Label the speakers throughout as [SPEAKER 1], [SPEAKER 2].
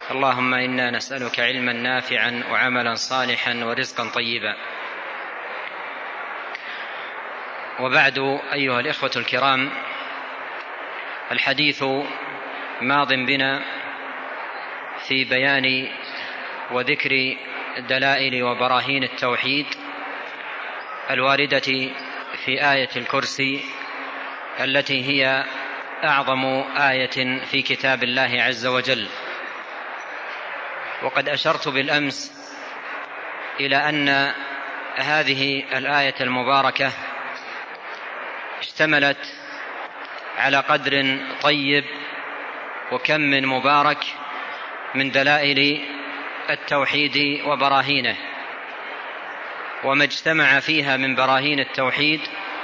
[SPEAKER 1] اللهم إنا نسألك علما نافعا وعملا صالحا ورزقا طيبا. وبعد، أيها الإخوة الكرام، الحديث ماض بنا في بيان وذكر دلائل وبراهين التوحيد الواردة في آية الكرسي التي هي أعظم آية في كتاب الله عز وجل. وقد أشرت بالأمس إلى أن هذه الآية المباركة اشتملت على قدر طيب وكم من مبارك من دلائل التوحيد وبراهينه، وما اجتمع فيها من براهين التوحيد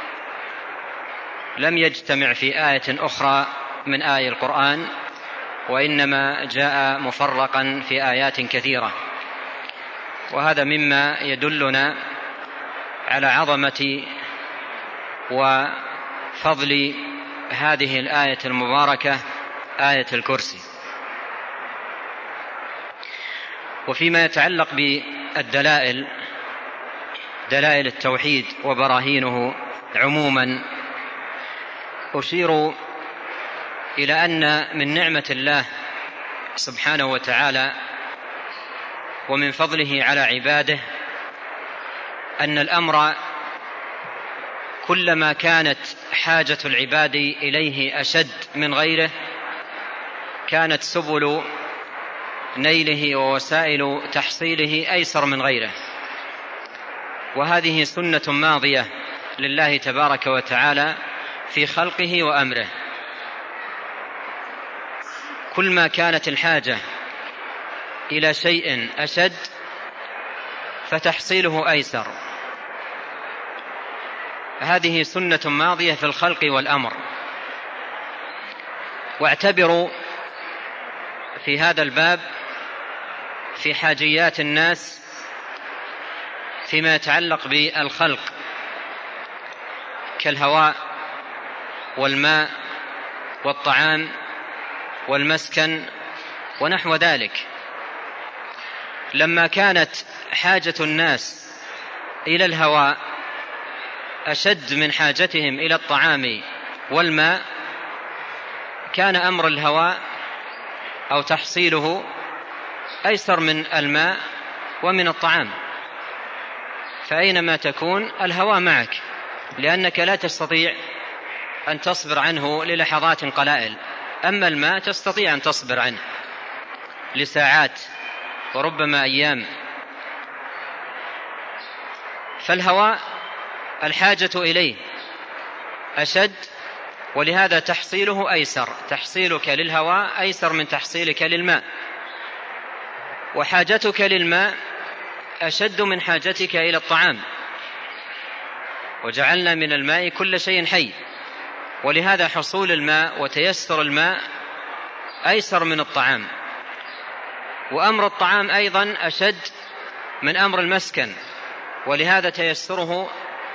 [SPEAKER 1] لم يجتمع في آية أخرى من آي القرآن، وإنما جاء مفرقا في آيات كثيرة. وهذا مما يدلنا على عظمة وفضل هذه الآية المباركة، آية الكرسي. وفيما يتعلق بالدلائل، دلائل التوحيد وبراهينه عموما، أشير إلى أن من نعمة الله سبحانه وتعالى ومن فضله على عباده أن الأمر كلما كانت حاجة العباد إليه أشد من غيره كانت سبل نيله ووسائل تحصيله أيسر من غيره. وهذه سنة ماضية لله تبارك وتعالى في خلقه وأمره. كل ما كانت الحاجة إلى شيء أشد فتحصيله أيسر. هذه سنة ماضية في الخلق والأمر. واعتبروا في هذا الباب في حاجيات الناس فيما يتعلق بالخلق كالهواء والماء والطعام والمسكن ونحو ذلك. لما كانت حاجة الناس إلى الهواء أشد من حاجتهم إلى الطعام والماء، كان أمر الهواء أو تحصيله أيسر من الماء ومن الطعام. فأينما تكون الهواء معك، لأنك لا تستطيع أن تصبر عنه للحظات قلائل، أما الماء تستطيع أن تصبر عنه لساعات وربما أيام. فالهواء الحاجة إليه أشد، ولهذا تحصيله أيسر. تحصيلك للهواء أيسر من تحصيلك للماء، وحاجتك للماء أشد من حاجتك إلى الطعام. وجعلنا من الماء كل شيء حي، ولهذا حصول الماء وتيسر الماء أيسر من الطعام. وأمر الطعام أيضا أشد من أمر المسكن، ولهذا تيسره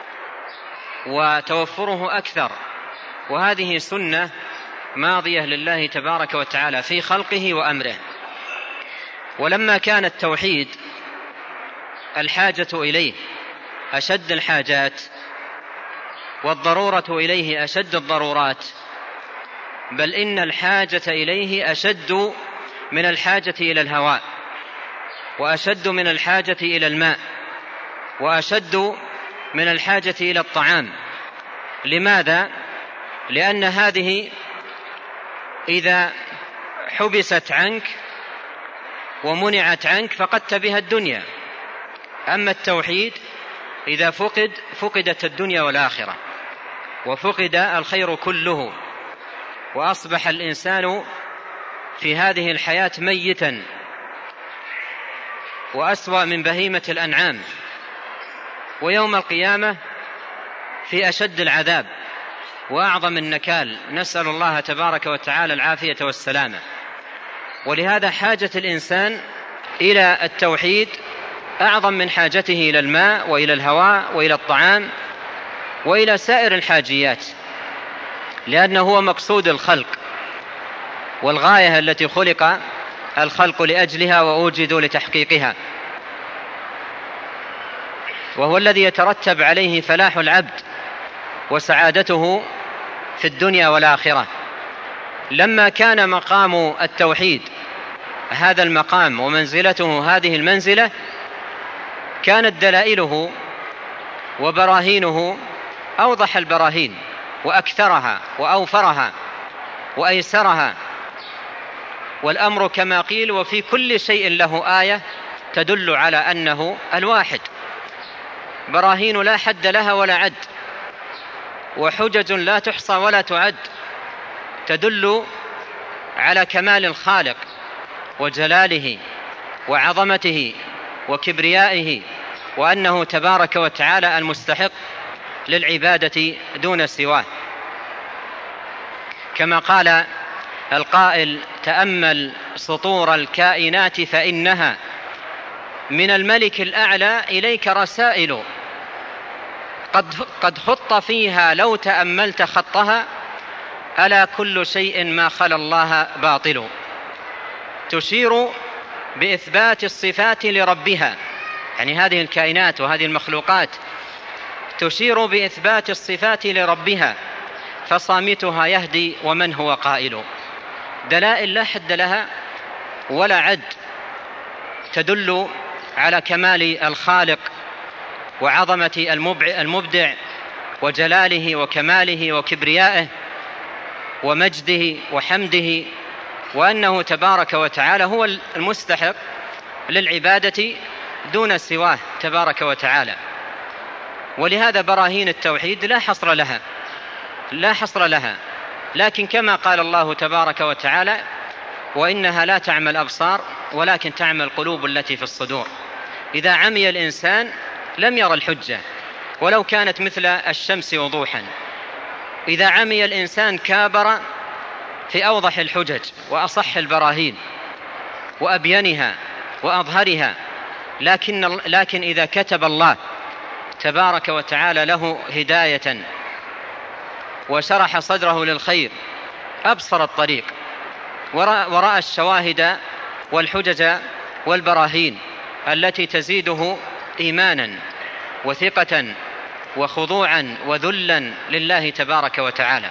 [SPEAKER 1] وتوفره أكثر. وهذه سنة ماضية لله تبارك وتعالى في خلقه وأمره. ولما كان التوحيد الحاجة إليه أشد الحاجات والضرورة إليه أشد الضرورات، بل إن الحاجة إليه أشد من الحاجة إلى الهواء، وأشد من الحاجة إلى الماء، وأشد من الحاجة إلى الطعام. لماذا؟ لأن هذه إذا حبست عنك ومنعت عنك فقدت بها الدنيا. أما التوحيد إذا فقدت الدنيا والآخرة، وفقد الخير كله، وأصبح الإنسان في هذه الحياة ميتا وأسوأ من بهيمة الأنعام، ويوم القيامة في أشد العذاب وأعظم النكال. نسأل الله تبارك وتعالى العافية والسلامة. ولهذا حاجة الإنسان إلى التوحيد أعظم من حاجته إلى الماء وإلى الهواء وإلى الطعام وإلى سائر الحاجيات، لأنه هو مقصود الخلق والغاية التي خلق الخلق لأجلها وأوجدوا لتحقيقها، وهو الذي يترتب عليه فلاح العبد وسعادته في الدنيا والآخرة. لما كان مقام التوحيد هذا المقام ومنزلته هذه المنزلة، كانت دلائله وبراهينه أوضح البراهين وأكثرها وأوفرها وأيسرها، والأمر كما قيل: وفي كل شيء له آية تدل على أنه الواحد. براهين لا حد لها ولا عد، وحجج لا تحصى ولا تعد، تدل على كمال الخالق وجلاله وعظمته وكبريائه، وأنه تبارك وتعالى المستحق للعبادة دون سواه. كما قال القائل: تأمل سطور الكائنات فإنها من الملك الأعلى إليك رسائل، قد خط فيها لو تأملت خطها، ألا كل شيء ما خلا الله باطل. تشير بإثبات الصفات لربها، يعني هذه الكائنات وهذه المخلوقات تشير بإثبات الصفات لربها، فصامتها يهدي ومن هو قائل. دلائل لا حد لها ولا عد، تدل على كمال الخالق وعظمة المبدع وجلاله وكماله وكبريائه ومجده وحمده، وأنه تبارك وتعالى هو المستحق للعبادة دون سواه تبارك وتعالى. ولهذا براهين التوحيد لا حصر لها، لكن كما قال الله تبارك وتعالى: وإنها لا تعمى الأبصار ولكن تعمى القلوب التي في الصدور. إذا عمي الإنسان لم يرى الحجة ولو كانت مثل الشمس وضوحا. إذا عمي الإنسان كابر في أوضح الحجج وأصح البراهين وأبينها وأظهرها، لكن إذا كتب الله تبارك وتعالى له هداية وشرح صدره للخير، أبصر الطريق ورأى الشواهد والحجج والبراهين التي تزيده إيمانا وثقة وخضوعا وذلا لله تبارك وتعالى.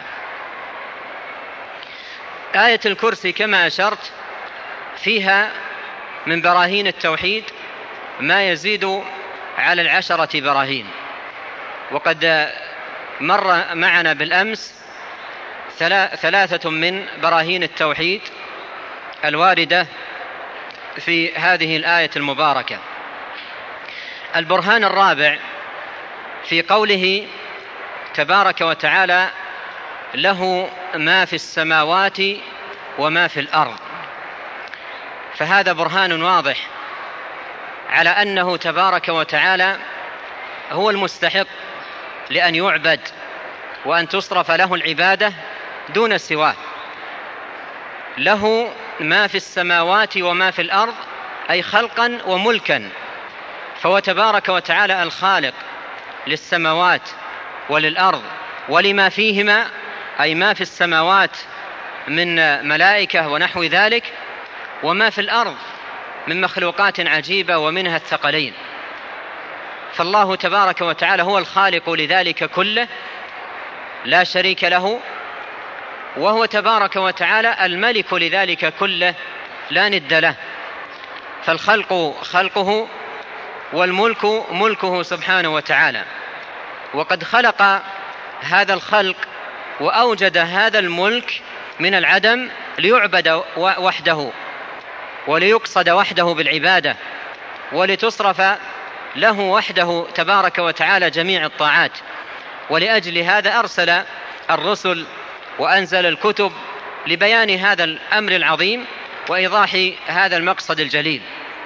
[SPEAKER 1] آية الكرسي كما أشرت فيها من براهين التوحيد ما يزيد على 10 براهين، وقد مر معنا بالأمس 3 من براهين التوحيد الواردة في هذه الآية المباركة. البرهان الرابع في قوله تبارك وتعالى: له ما في السماوات وما في الأرض. فهذا برهان واضح على أنه تبارك وتعالى هو المستحق لأن يعبد وأن تصرف له العبادة دون سواه. له ما في السماوات وما في الأرض، أي خلقا وملكا، فهو تبارك وتعالى الخالق للسماوات وللأرض ولما فيهما، أي ما في السماوات من ملائكة ونحو ذلك، وما في الأرض من مخلوقات عجيبة ومنها الثقلين. فالله تبارك وتعالى هو الخالق لذلك كله لا شريك له، وهو تبارك وتعالى الملك لذلك كله لا ند له. فالخلق خلقه والملك ملكه سبحانه وتعالى، وقد خلق هذا الخلق وأوجد هذا الملك من العدم ليعبد وحده وليقصد وحده بالعبادة ولتصرف له وحده تبارك وتعالى جميع الطاعات. ولأجل هذا أرسل الرسل وأنزل الكتب لبيان هذا الأمر العظيم وإيضاح هذا المقصد الجليل.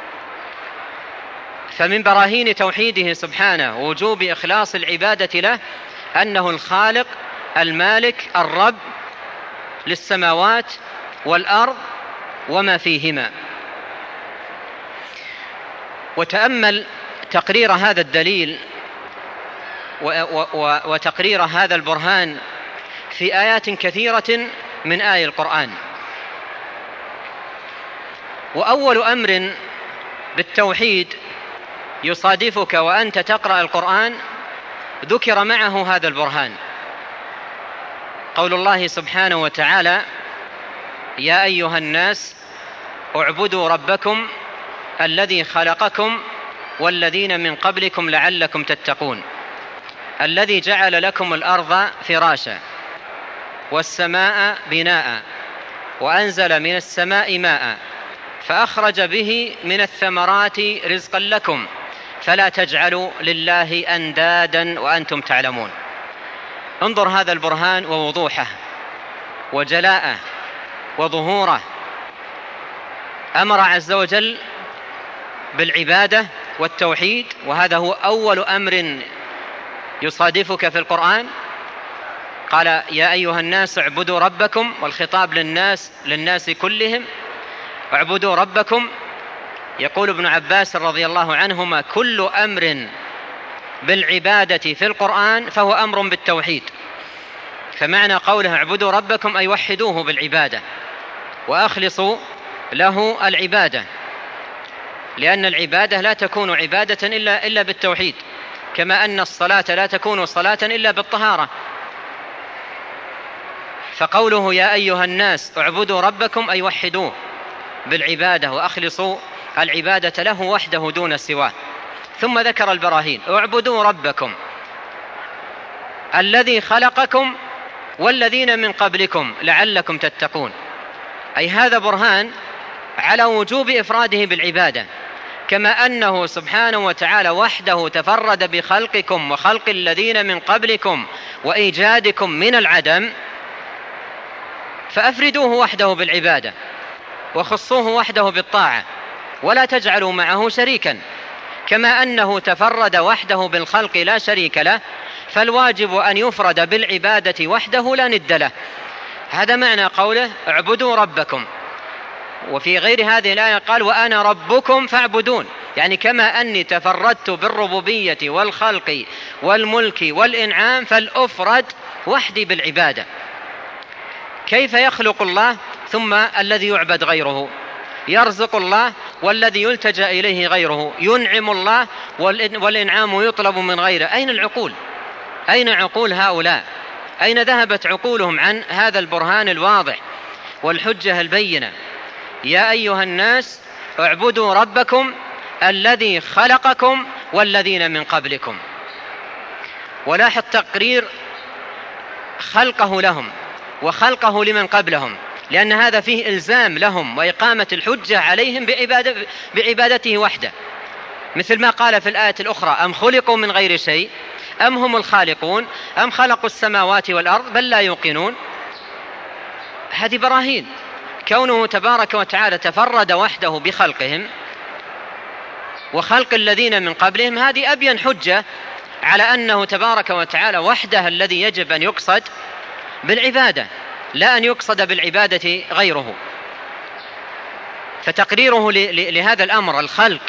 [SPEAKER 1] فمن براهين توحيده سبحانه ووجوب إخلاص العبادة له أنه الخالق المالك الرب للسماوات والأرض وما فيهما. وتأمل تقرير هذا الدليل وتقرير هذا البرهان في آيات كثيرة من آي القرآن. وأول أمر بالتوحيد يصادفك وأنت تقرأ القرآن ذكر معه هذا البرهان، قول الله سبحانه وتعالى: يا أيها الناس اعبدوا ربكم الذي خلقكم والذين من قبلكم لعلكم تتقون، الذي جعل لكم الأرض فراشا والسماء بناء وأنزل من السماء ماء فأخرج به من الثمرات رزقا لكم فلا تجعلوا لله أندادا وأنتم تعلمون. انظر هذا البرهان ووضوحه وجلاءه وظهوره. أمر عز وجل بالعبادة والتوحيد، وهذا هو أول أمر يصادفك في القرآن. قال: يا أيها الناس اعبدوا ربكم، والخطاب للناس كلهم. اعبدوا ربكم. يقول ابن عباس رضي الله عنهما: كل أمر بالعبادة في القرآن فهو أمر بالتوحيد. فمعنى قوله اعبدوا ربكم أي وحدوه بالعبادة وأخلصوا له العبادة، لأن العبادة لا تكون عبادة إلا بالتوحيد، كما أن الصلاة لا تكون صلاة إلا بالطهارة. فقوله يا أيها الناس اعبدوا ربكم أي وحدوه بالعبادة وأخلصوا العبادة له وحده دون سواه. ثم ذكر البراهين: اعبدوا ربكم الذي خلقكم والذين من قبلكم لعلكم تتقون. أي هذا برهان على وجوب إفراده بالعبادة، كما أنه سبحانه وتعالى وحده تفرد بخلقكم وخلق الذين من قبلكم وإيجادكم من العدم، فأفردوه وحده بالعبادة وخصوه وحده بالطاعة ولا تجعلوا معه شريكا. كما أنه تفرد وحده بالخلق لا شريك له، فالواجب أن يفرد بالعبادة وحده لا ند له. هذا معنى قوله اعبدوا ربكم. وفي غير هذه الآية قال: وأنا ربكم فاعبدون. يعني كما أني تفردت بالربوبية والخلق والملك والإنعام فالأفرد وحدي بالعبادة. كيف يخلق الله ثم الذي يعبد غيره؟ يرزق الله والذي يلتجأ إليه غيره، ينعم الله والإنعام يطلب من غيره. أين العقول؟ أين عقول هؤلاء؟ أين ذهبت عقولهم عن هذا البرهان الواضح والحجة البينة؟ يا أيها الناس اعبدوا ربكم الذي خلقكم والذين من قبلكم. ولاحظ تقرير خلقه لهم وخلقه لمن قبلهم، لأن هذا فيه إلزام لهم وإقامة الحجة عليهم بعبادته وحده، مثل ما قال في الآية الأخرى: أم خلقوا من غير شيء أم هم الخالقون أم خلقوا السماوات والأرض بل لا يوقنون. هذه براهين. كونه تبارك وتعالى تفرد وحده بخلقهم وخلق الذين من قبلهم، هذه أبين حجة على أنه تبارك وتعالى وحده الذي يجب أن يقصد بالعبادة، لا أن يقصد بالعبادة غيره. فتقريره لهذا الأمر، الخلق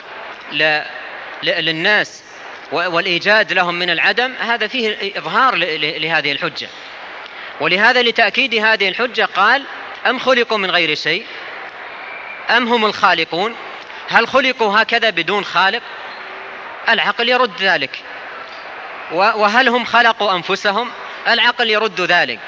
[SPEAKER 1] للناس والإيجاد لهم من العدم، هذا فيه إظهار لهذه الحجة. ولهذا لتأكيد هذه الحجة قال: أم خلقوا من غير شيء أم هم الخالقون. هل خلقوا هكذا بدون خالق؟ العقل يرد ذلك. وهل هم خلقوا أنفسهم؟ العقل يرد ذلك.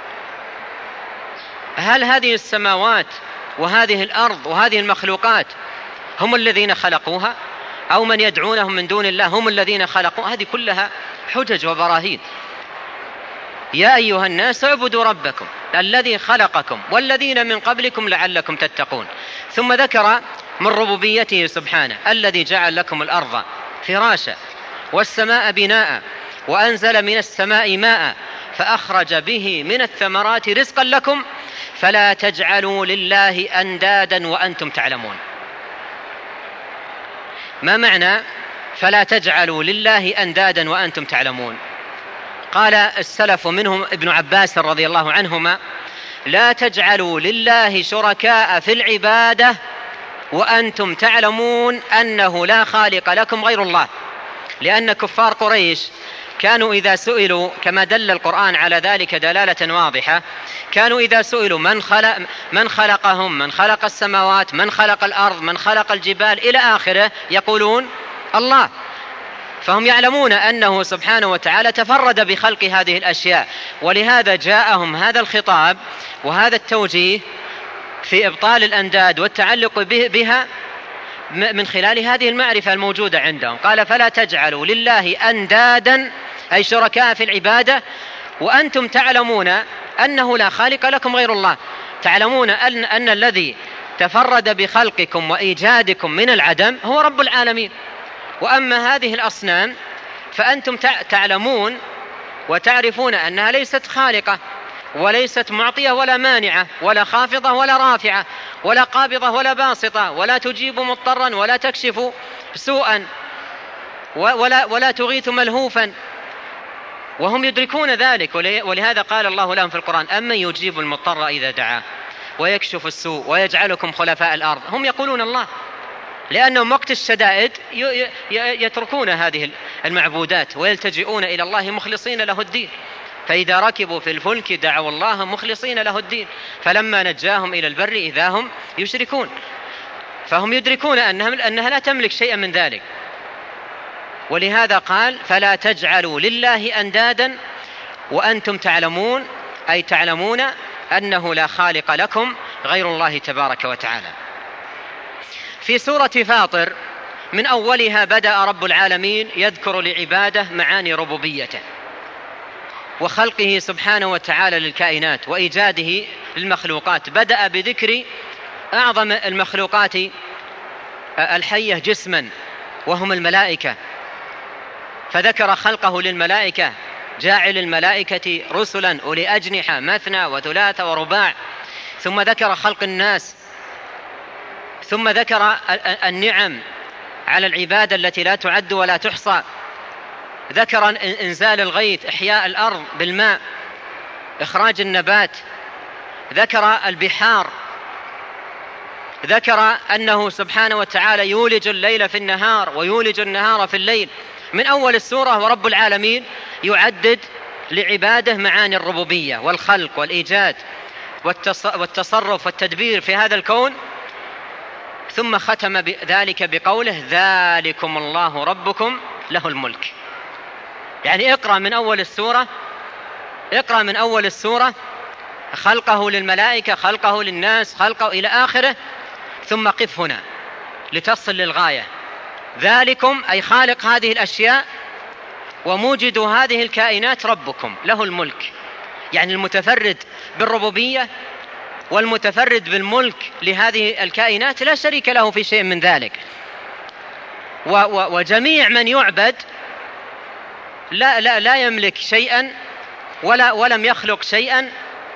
[SPEAKER 1] هل هذه السماوات وهذه الأرض وهذه المخلوقات هم الذين خلقوها، أو من يدعونهم من دون الله هم الذين خلقوا؟ هذه كلها حجج وبراهين. يا أيها الناس اعبدوا ربكم الذي خلقكم والذين من قبلكم لعلكم تتقون. ثم ذكر من ربوبيته سبحانه: الذي جعل لكم الأرض فراشا والسماء بناء وأنزل من السماء ماء فأخرج به من الثمرات رزقا لكم فلا تجعلوا لله أندادا وأنتم تعلمون. ما معنى فلا تجعلوا لله أندادا وأنتم تعلمون؟ قال السلف منهم ابن عباس رضي الله عنهما: لا تجعلوا لله شركاء في العبادة وأنتم تعلمون أنه لا خالق لكم غير الله. لأن كفار قريش كانوا إذا سئلوا، كما دل القرآن على ذلك دلالة واضحة، كانوا إذا سئلوا من خلقهم، من خلق السماوات، من خلق الأرض، من خلق الجبال إلى آخره، يقولون الله. فهم يعلمون أنه سبحانه وتعالى تفرد بخلق هذه الأشياء، ولهذا جاءهم هذا الخطاب وهذا التوجيه في إبطال الأنداد والتعلق بها من خلال هذه المعرفة الموجودة عندهم. قال فلا تجعلوا لله أندادا أي شركاء في العبادة وأنتم تعلمون أنه لا خالق لكم غير الله. تعلمون أن الذي تفرد بخلقكم وإيجادكم من العدم هو رب العالمين. وأما هذه الأصنام فأنتم تعلمون وتعرفون أنها ليست خالقة وليست معطية ولا مانعة ولا خافضة ولا رافعة ولا قابضة ولا باسطة، ولا تجيب مضطرا ولا تكشف سوءا ولا تغيث ملهوفا، وهم يدركون ذلك. ولهذا قال الله لهم في القرآن أمن يجيب المضطر إذا دعاه ويكشف السوء ويجعلكم خلفاء الأرض. هم يقولون الله، لأنهم وقت الشدائد يتركون هذه المعبودات ويلتجئون إلى الله مخلصين له الدين. فإذا ركبوا في الفلك دعوا الله مخلصين له الدين فلما نجاهم إلى البر إذا هم يشركون. فهم يدركون أنها لا تملك شيئا من ذلك. ولهذا قال فلا تجعلوا لله أندادا وأنتم تعلمون، أي تعلمون أنه لا خالق لكم غير الله تبارك وتعالى. في سورة فاطر من أولها بدأ رب العالمين يذكر لعباده معاني ربوبيته وخلقه سبحانه وتعالى للكائنات وإيجاده للمخلوقات. بدأ بذكر أعظم المخلوقات الحية جسما وهم الملائكة، فذكر خلقه للملائكة، جاعل الملائكة رسلا أولي أجنحة مثنى وثلاث ورباع. ثم ذكر خلق الناس، ثم ذكر النعم على العبادة التي لا تعد ولا تحصى. ذكر إنزال الغيث، إحياء الأرض بالماء، إخراج النبات. ذكر البحار. ذكر أنه سبحانه وتعالى يولج الليل في النهار ويولج النهار في الليل. من أول السورة ورب العالمين يعدد لعباده معاني الربوبية والخلق والإيجاد والتصرف والتدبير في هذا الكون. ثم ختم ذلك بقوله ذلكم الله ربكم له الملك. يعني اقرأ من أول السورة خلقه للملائكة، خلقه للناس، خلقه إلى آخره، ثم قف هنا لتصل للغاية. ذلكم أي خالق هذه الأشياء وموجد هذه الكائنات ربكم له الملك، يعني المتفرد بالربوبية والمتفرد بالملك لهذه الكائنات لا شريك له في شيء من ذلك. وجميع من يعبد لا يملك شيئا ولم يخلق شيئا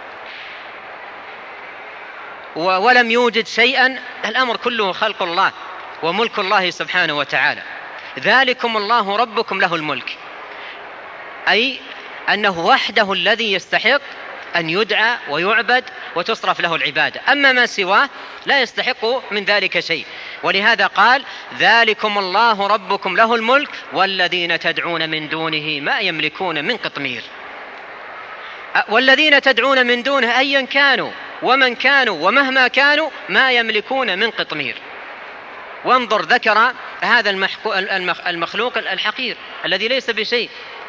[SPEAKER 1] ولم يوجد شيئا. الأمر كله خلق الله وملك الله سبحانه وتعالى. ذلكم الله ربكم له الملك، أي أنه وحده الذي يستحق أن يدعى ويعبد وتصرف له العبادة، أما ما سواه لا يستحق من ذلك شيء. ولهذا قال ذلكم الله ربكم له الملك والذين تدعون من دونه ما يملكون من قطمير. والذين تدعون من دونه أيا كانوا ومن كانوا ومهما كانوا ما يملكون من قطمير. وانظر ذكر هذا المخلوق الحقير الذي ليس بشيء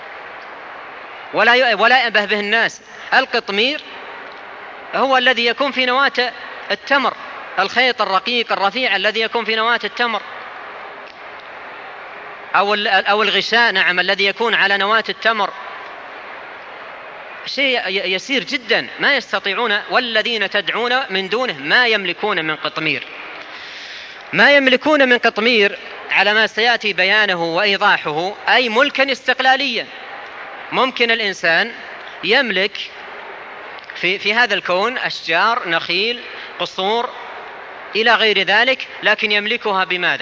[SPEAKER 1] ولا يأبه به الناس. القطمير هو الذي يكون في نواة التمر، الخيط الرقيق الرفيع الذي يكون في نواة التمر، أو الغشاء، نعم، الذي يكون على نواة التمر. شيء يسير جدا ما يستطيعون. والذين تدعون من دونه ما يملكون من قطمير. ما يملكون من قطمير على ما سيأتي بيانه وإيضاحه أي ملكا استقلاليا. ممكن الإنسان يملك في هذا الكون أشجار، نخيل، قصور إلى غير ذلك، لكن يملكها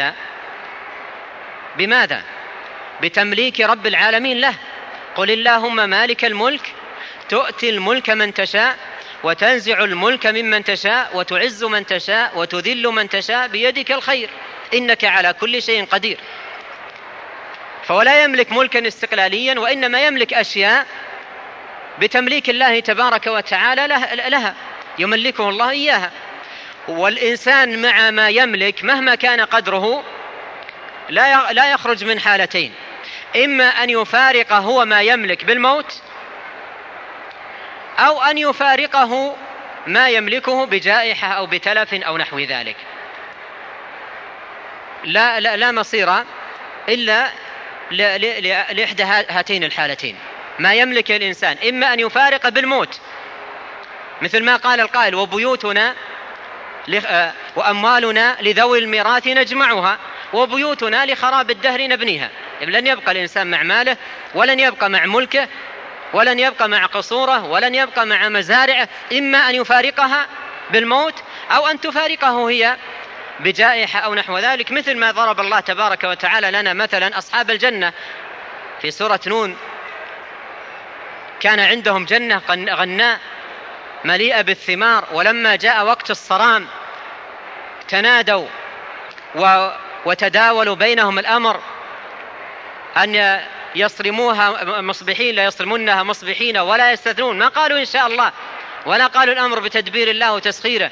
[SPEAKER 1] بماذا؟ بتمليك رب العالمين له. قل اللهم مالك الملك تؤتي الملك من تشاء وتنزع الملك ممن تشاء وتعز من تشاء وتذل من تشاء بيدك الخير إنك على كل شيء قدير. فهو لا يملك ملكا استقلاليا، وإنما يملك أشياء بتمليك الله تبارك وتعالى لها، يملكه الله إياها. والإنسان مع ما يملك مهما كان قدره لا يخرج من حالتين: إما أن يفارق هو ما يملك بالموت، أو أن يفارقه ما يملكه بجائحة أو بتلف أو نحو ذلك. لا مصير إلا لإحدى هاتين الحالتين. ما يملك الإنسان إما أن يفارق بالموت، مثل ما قال القائل: وبيوتنا وأموالنا لذوي الميراث نجمعها وبيوتنا لخراب الدهر نبنيها. لن يبقى الإنسان مع ماله، ولن يبقى مع ملكه، ولن يبقى مع قصوره، ولن يبقى مع مزارعه، إما أن يفارقها بالموت أو أن تفارقه هي بجائحة أو نحو ذلك، مثل ما ضرب الله تبارك وتعالى لنا مثلا أصحاب الجنة في سورة نون: كان عندهم جنة غناء مليئة بالثمار، ولما جاء وقت الصرام تنادوا وتداولوا بينهم الأمر أن يصرموها مصبحين، لا يصرمونها مصبحين ولا يستثنون. ما قالوا إن شاء الله، ولا قالوا الأمر بتدبير الله وتسخيره،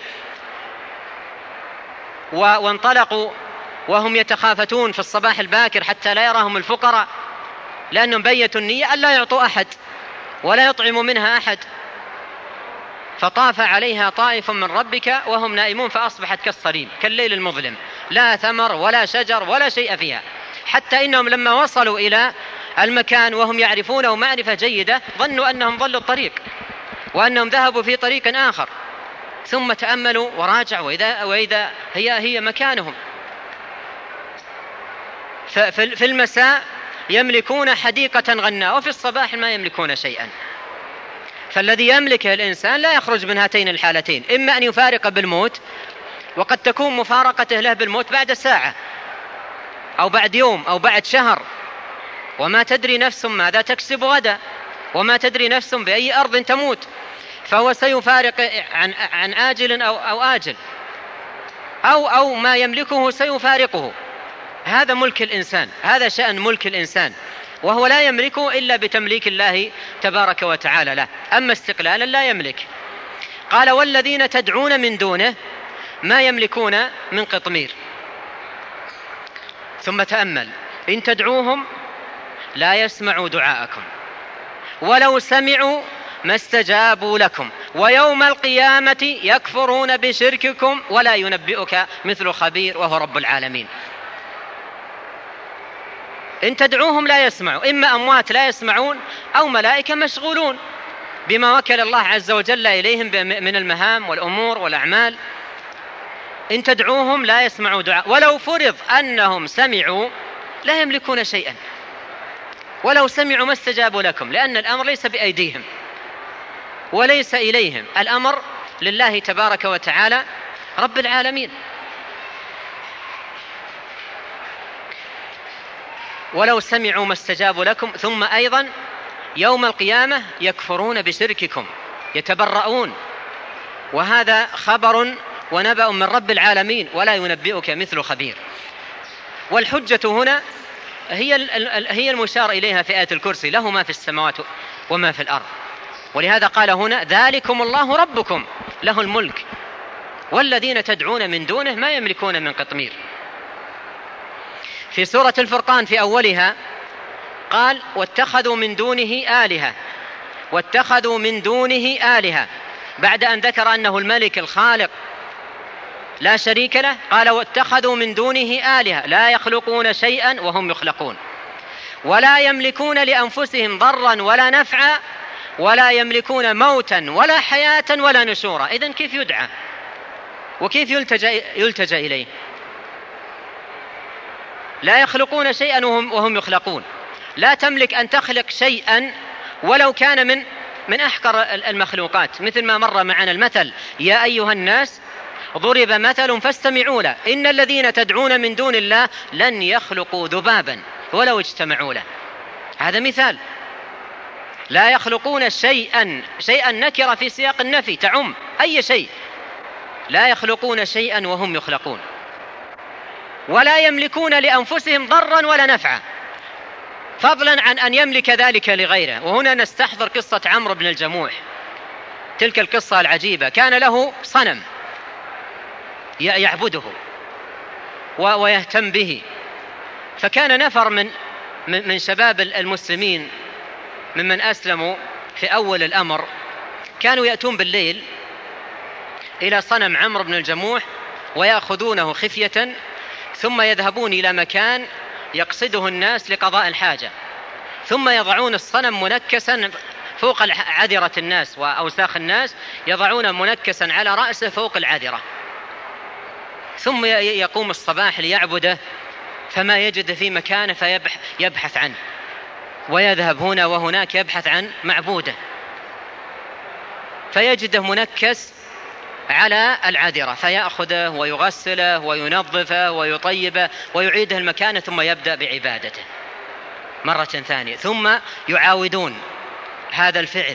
[SPEAKER 1] وانطلقوا وهم يتخافتون في الصباح الباكر حتى لا يراهم الفقراء، لأنهم بيتوا النية أن لا يعطوا أحد ولا يطعموا منها أحد. فطاف عليها طائف من ربك وهم نائمون فأصبحت كالصريم كالليل المظلم، لا ثمر ولا شجر ولا شيء فيها، حتى إنهم لما وصلوا إلى المكان وهم يعرفونه معرفة جيدة ظنوا أنهم ضلوا الطريق وأنهم ذهبوا في طريق آخر، ثم تأملوا وراجعوا وإذا هي مكانهم. في المساء يملكون حديقة غناء، وفي الصباح ما يملكون شيئا. فالذي يملكه الإنسان لا يخرج من هاتين الحالتين: إما أن يفارق بالموت، وقد تكون مفارقته له بالموت بعد ساعة أو بعد يوم أو بعد شهر، وما تدري نفس ماذا تكسب غدا، وما تدري نفس بأي أرض تموت، فهو سيفارق عن آجل أو آجل، أو ما يملكه سيفارقه. هذا ملك الإنسان، هذا شأن ملك الإنسان، وهو لا يملكه إلا بتمليك الله تبارك وتعالى له، أما استقلالا لا يملك. قال: والذين تدعون من دونه ما يملكون من قطمير. ثم تأمل: إن تدعوهم لا يسمعوا دعاءكم ولو سمعوا ما استجابوا لكم ويوم القيامة يكفرون بشرككم ولا ينبئك مثل خبير وهو رب العالمين. إن تدعوهم لا يسمعوا، إما أموات لا يسمعون أو ملائكة مشغولون بما وكل الله عز وجل إليهم من المهام والأمور والأعمال. إن تدعوهم لا يسمعوا دعاء، ولو فرض أنهم سمعوا لا يملكون شيئا، ولو سمعوا ما استجابوا لكم، لأن الأمر ليس بأيديهم وليس إليهم، الأمر لله تبارك وتعالى رب العالمين. ولو سمعوا ما استجابوا لكم. ثم أيضا يوم القيامة يكفرون بشرككم، يتبرؤون، وهذا خبر ونبأ من رب العالمين ولا ينبئك مثل خبير. والحجة هنا هي المشار إليها في آية الكرسي: له ما في السماوات وما في الأرض. ولهذا قال هنا: ذلكم الله ربكم له الملك والذين تدعون من دونه ما يملكون من قطمير. في سورة الفرقان في أولها قال: واتخذوا من دونه آلهة، واتخذوا من دونه آلهة، بعد أن ذكر أنه الملك الخالق لا شريك له، قال: واتخذوا من دونه آلهة لا يخلقون شيئا وهم يخلقون ولا يملكون لأنفسهم ضرا ولا نفعا ولا يملكون موتا ولا حياة ولا نشورا. إذن كيف يدعى وكيف يلتجأ إليه؟ لا يخلقون شيئا وهم يخلقون. لا تملك أن تخلق شيئا ولو كان من أحقر المخلوقات، مثل ما مر معنا المثل: يا أيها الناس ضرب مثل فاستمعوا له إن الذين تدعون من دون الله لن يخلقوا ذبابا ولو اجتمعوا له. هذا مثال. لا يخلقون شيئا نكرة في سياق النفي تعم أي شيء. لا يخلقون شيئا وهم يخلقون ولا يملكون لأنفسهم ضرا ولا نفعا. فضلا عن أن يملك ذلك لغيره. وهنا نستحضر قصة عمرو بن الجموح، تلك القصة العجيبة. كان له صنم يعبده ويهتم به، فكان نفر من شباب المسلمين ممن أسلموا في أول الأمر كانوا يأتون بالليل إلى صنم عمرو بن الجموح ويأخذونه خفية، ثم يذهبون إلى مكان يقصده الناس لقضاء الحاجة، ثم يضعون الصنم منكسا فوق عذرة الناس وأوساخ الناس، يضعون منكسا على رأسه فوق العذرة، ثم يقوم الصباح ليعبده فما يجد في مكانه فيبحث عنه، ويذهب هنا وهناك يبحث عن معبوده، فيجده منكس على العذرة، فيأخذه ويغسله وينظفه ويطيبه ويعيده المكان، ثم يبدأ بعبادته مرة ثانية. ثم يعاودون هذا الفعل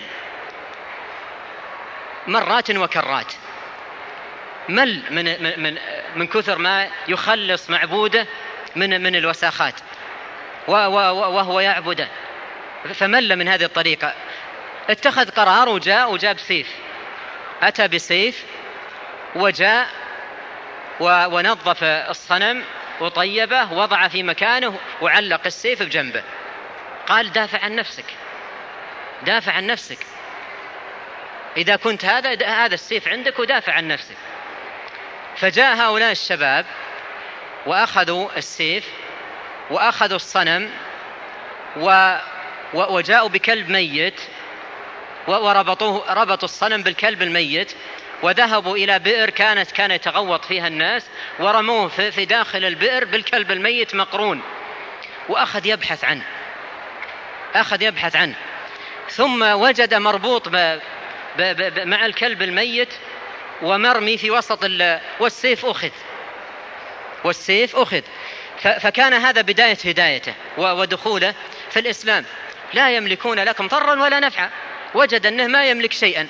[SPEAKER 1] مرات وكرات، مل من كثر ما يخلص معبوده من الوساخات وهو يعبده، فمل من هذه الطريقة. اتخذ قرار وجاب سيف، أتى بسيف وجاء ونظف الصنم وطيبه، وضع في مكانه وعلق السيف بجنبه. قال دافع عن نفسك، دافع عن نفسك، إذا كنت هذا السيف عندك ودافع عن نفسك. فجاء هؤلاء الشباب وأخذوا السيف وأخذوا الصنم وجاءوا بكلب ميت ربطوا الصنم بالكلب الميت، وذهبوا إلى بئر كان يتغوط فيها الناس، ورموه في داخل البئر بالكلب الميت مقرون، وأخذ يبحث عنه، ثم وجد مربوط مع الكلب الميت ومرمي في وسط والسيف أخذ. فكان هذا بداية هدايته ودخوله في الإسلام. لا يملكون لكم ضرا ولا نفعا، وجد أنه ما يملك شيئا،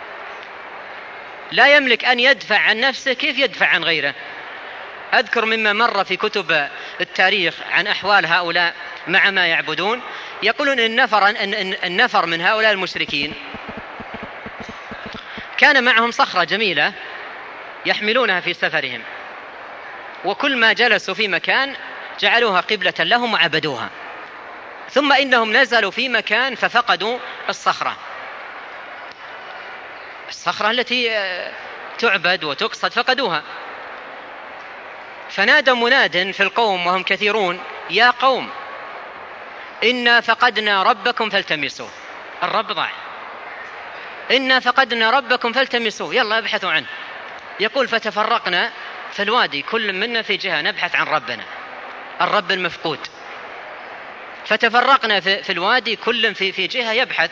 [SPEAKER 1] لا يملك أن يدفع عن نفسه، كيف يدفع عن غيره؟ أذكر مما مر في كتب التاريخ عن أحوال هؤلاء مع ما يعبدون، يقولون إن النفر من هؤلاء المشركين كان معهم صخرة جميلة يحملونها في سفرهم، وكل ما جلسوا في مكان جعلوها قبلة لهم وعبدوها، ثم إنهم نزلوا في مكان ففقدوا الصخرة التي تعبد وتقصد، فقدوها. فنادى مناد في القوم وهم كثيرون: يا قوم إنا فقدنا ربكم فالتمسوه. الرب ضاع، إنا فقدنا ربكم فالتمسوه، يلا ابحثوا عنه. يقول فتفرقنا في الوادي، كل منا في جهة نبحث عن ربنا، الرب المفقود. فتفرقنا في الوادي كل في جهة يبحث،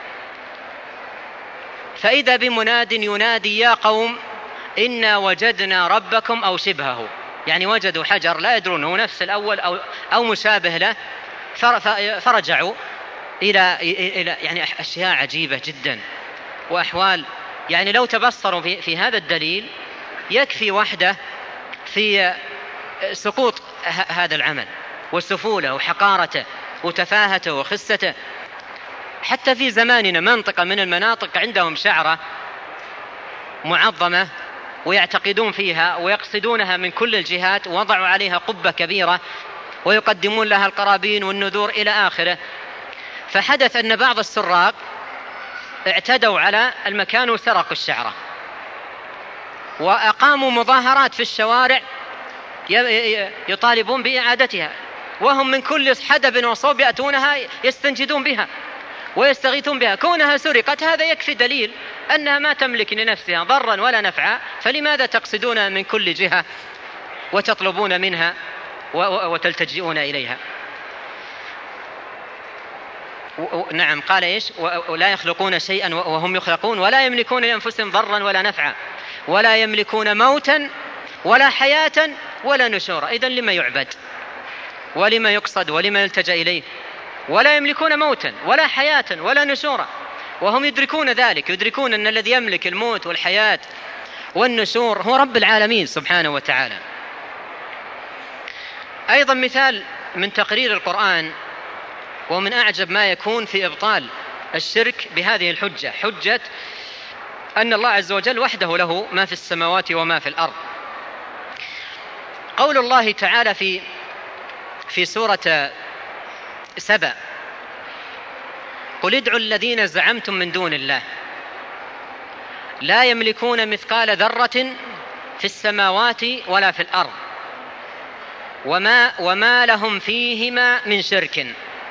[SPEAKER 1] فإذا بمناد ينادي: يا قوم إنا وجدنا ربكم أو شبهه، يعني وجدوا حجر لا يدرون هو نفس الأول أو مشابه له، فرجعوا إلى يعني أشياء عجيبة جدا وأحوال، يعني لو تبصروا في هذا الدليل يكفي وحده في سقوط هذا العمل وسفوله وحقارته وتفاهته وخسته. حتى في زماننا منطقة من المناطق عندهم شعرة معظمة ويعتقدون فيها ويقصدونها من كل الجهات، ووضعوا عليها قبة كبيرة ويقدمون لها القرابين والنذور إلى آخره. فحدث أن بعض السراق اعتدوا على المكان وسرقوا الشعرة، وأقاموا مظاهرات في الشوارع يطالبون بإعادتها، وهم من كل حدب وصوب يأتونها يستنجدون بها ويستغيثون بها. كونها سرقت هذا يكفي دليل أنها ما تملك لنفسها ضرا ولا نفعا، فلماذا تقصدون من كل جهة وتطلبون منها وتلتجئون إليها؟ نعم، قال إيش؟ ولا يخلقون شيئا وهم يخلقون ولا يملكون لأنفسهم ضرا ولا نفعا ولا يملكون موتا ولا حياة ولا نشورا. إذن لما يعبد ولما يقصد ولما يلتجأ إليه؟ ولا يملكون موتا ولا حياة ولا نشورا، وهم يدركون ذلك، يدركون أن الذي يملك الموت والحياة والنشور هو رب العالمين سبحانه وتعالى. أيضا مثال من تقرير القرآن ومن أعجب ما يكون في إبطال الشرك بهذه الحجة، حجة أن الله عز وجل وحده له ما في السماوات وما في الأرض. قول الله تعالى في سورة سبأ: قل ادعوا الذين زعمتم من دون الله لا يملكون مثقال ذرة في السماوات ولا في الأرض وما لهم فيهما من شرك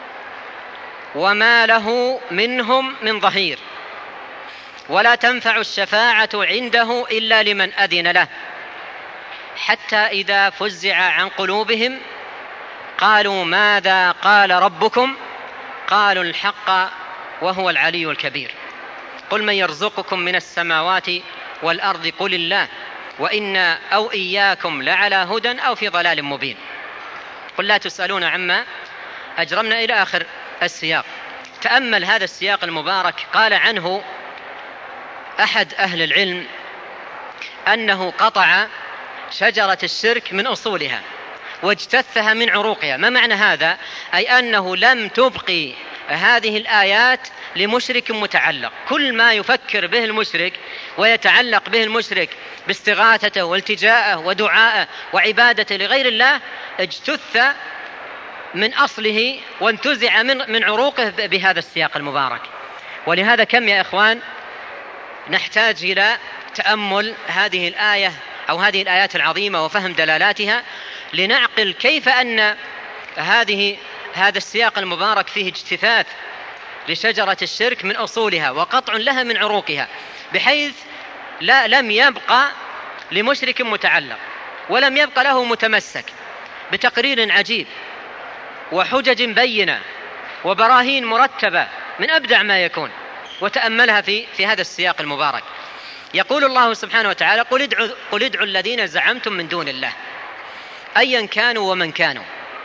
[SPEAKER 1] وما له منهم من ظهير ولا تنفع الشفاعة عنده إلا لمن أذن له حتى إذا فزع عن قلوبهم قالوا ماذا قال ربكم قالوا الحق وهو العلي الكبير. قل من يرزقكم من السماوات والأرض قل الله وإنا أو إياكم لعلى هدى أو في ضلال مبين. قل لا تسألون عما أجرمنا إلى آخر السياق. تأمل هذا السياق المبارك. قال عنه أحد أهل العلم أنه قطع شجرة الشرك من أصولها واجتثها من عروقها. ما معنى هذا؟ أي أنه لم تبقي هذه الآيات لمشرك متعلق. كل ما يفكر به المشرك ويتعلق به المشرك باستغاثته والتجاءه ودعاءه وعبادته لغير الله اجتث من أصله وانتزع من عروقه بهذا السياق المبارك. ولهذا كم يا إخوان نحتاج إلى تأمل هذه الآية أو هذه الآيات العظيمة وفهم دلالاتها لنعقل كيف أن هذا السياق المبارك فيه اجتثاث لشجرة الشرك من أصولها وقطع لها من عروقها، بحيث لم يبقى لمشرك متعلق ولم يبقى له متمسك بتقرير عجيب وحجج بينة وبراهين مرتبة من أبدع ما يكون. وتأملها في هذا السياق المبارك. يقول الله سبحانه وتعالى: قل ادعوا الذين زعمتم من دون الله أيا كانوا ومن كانوا.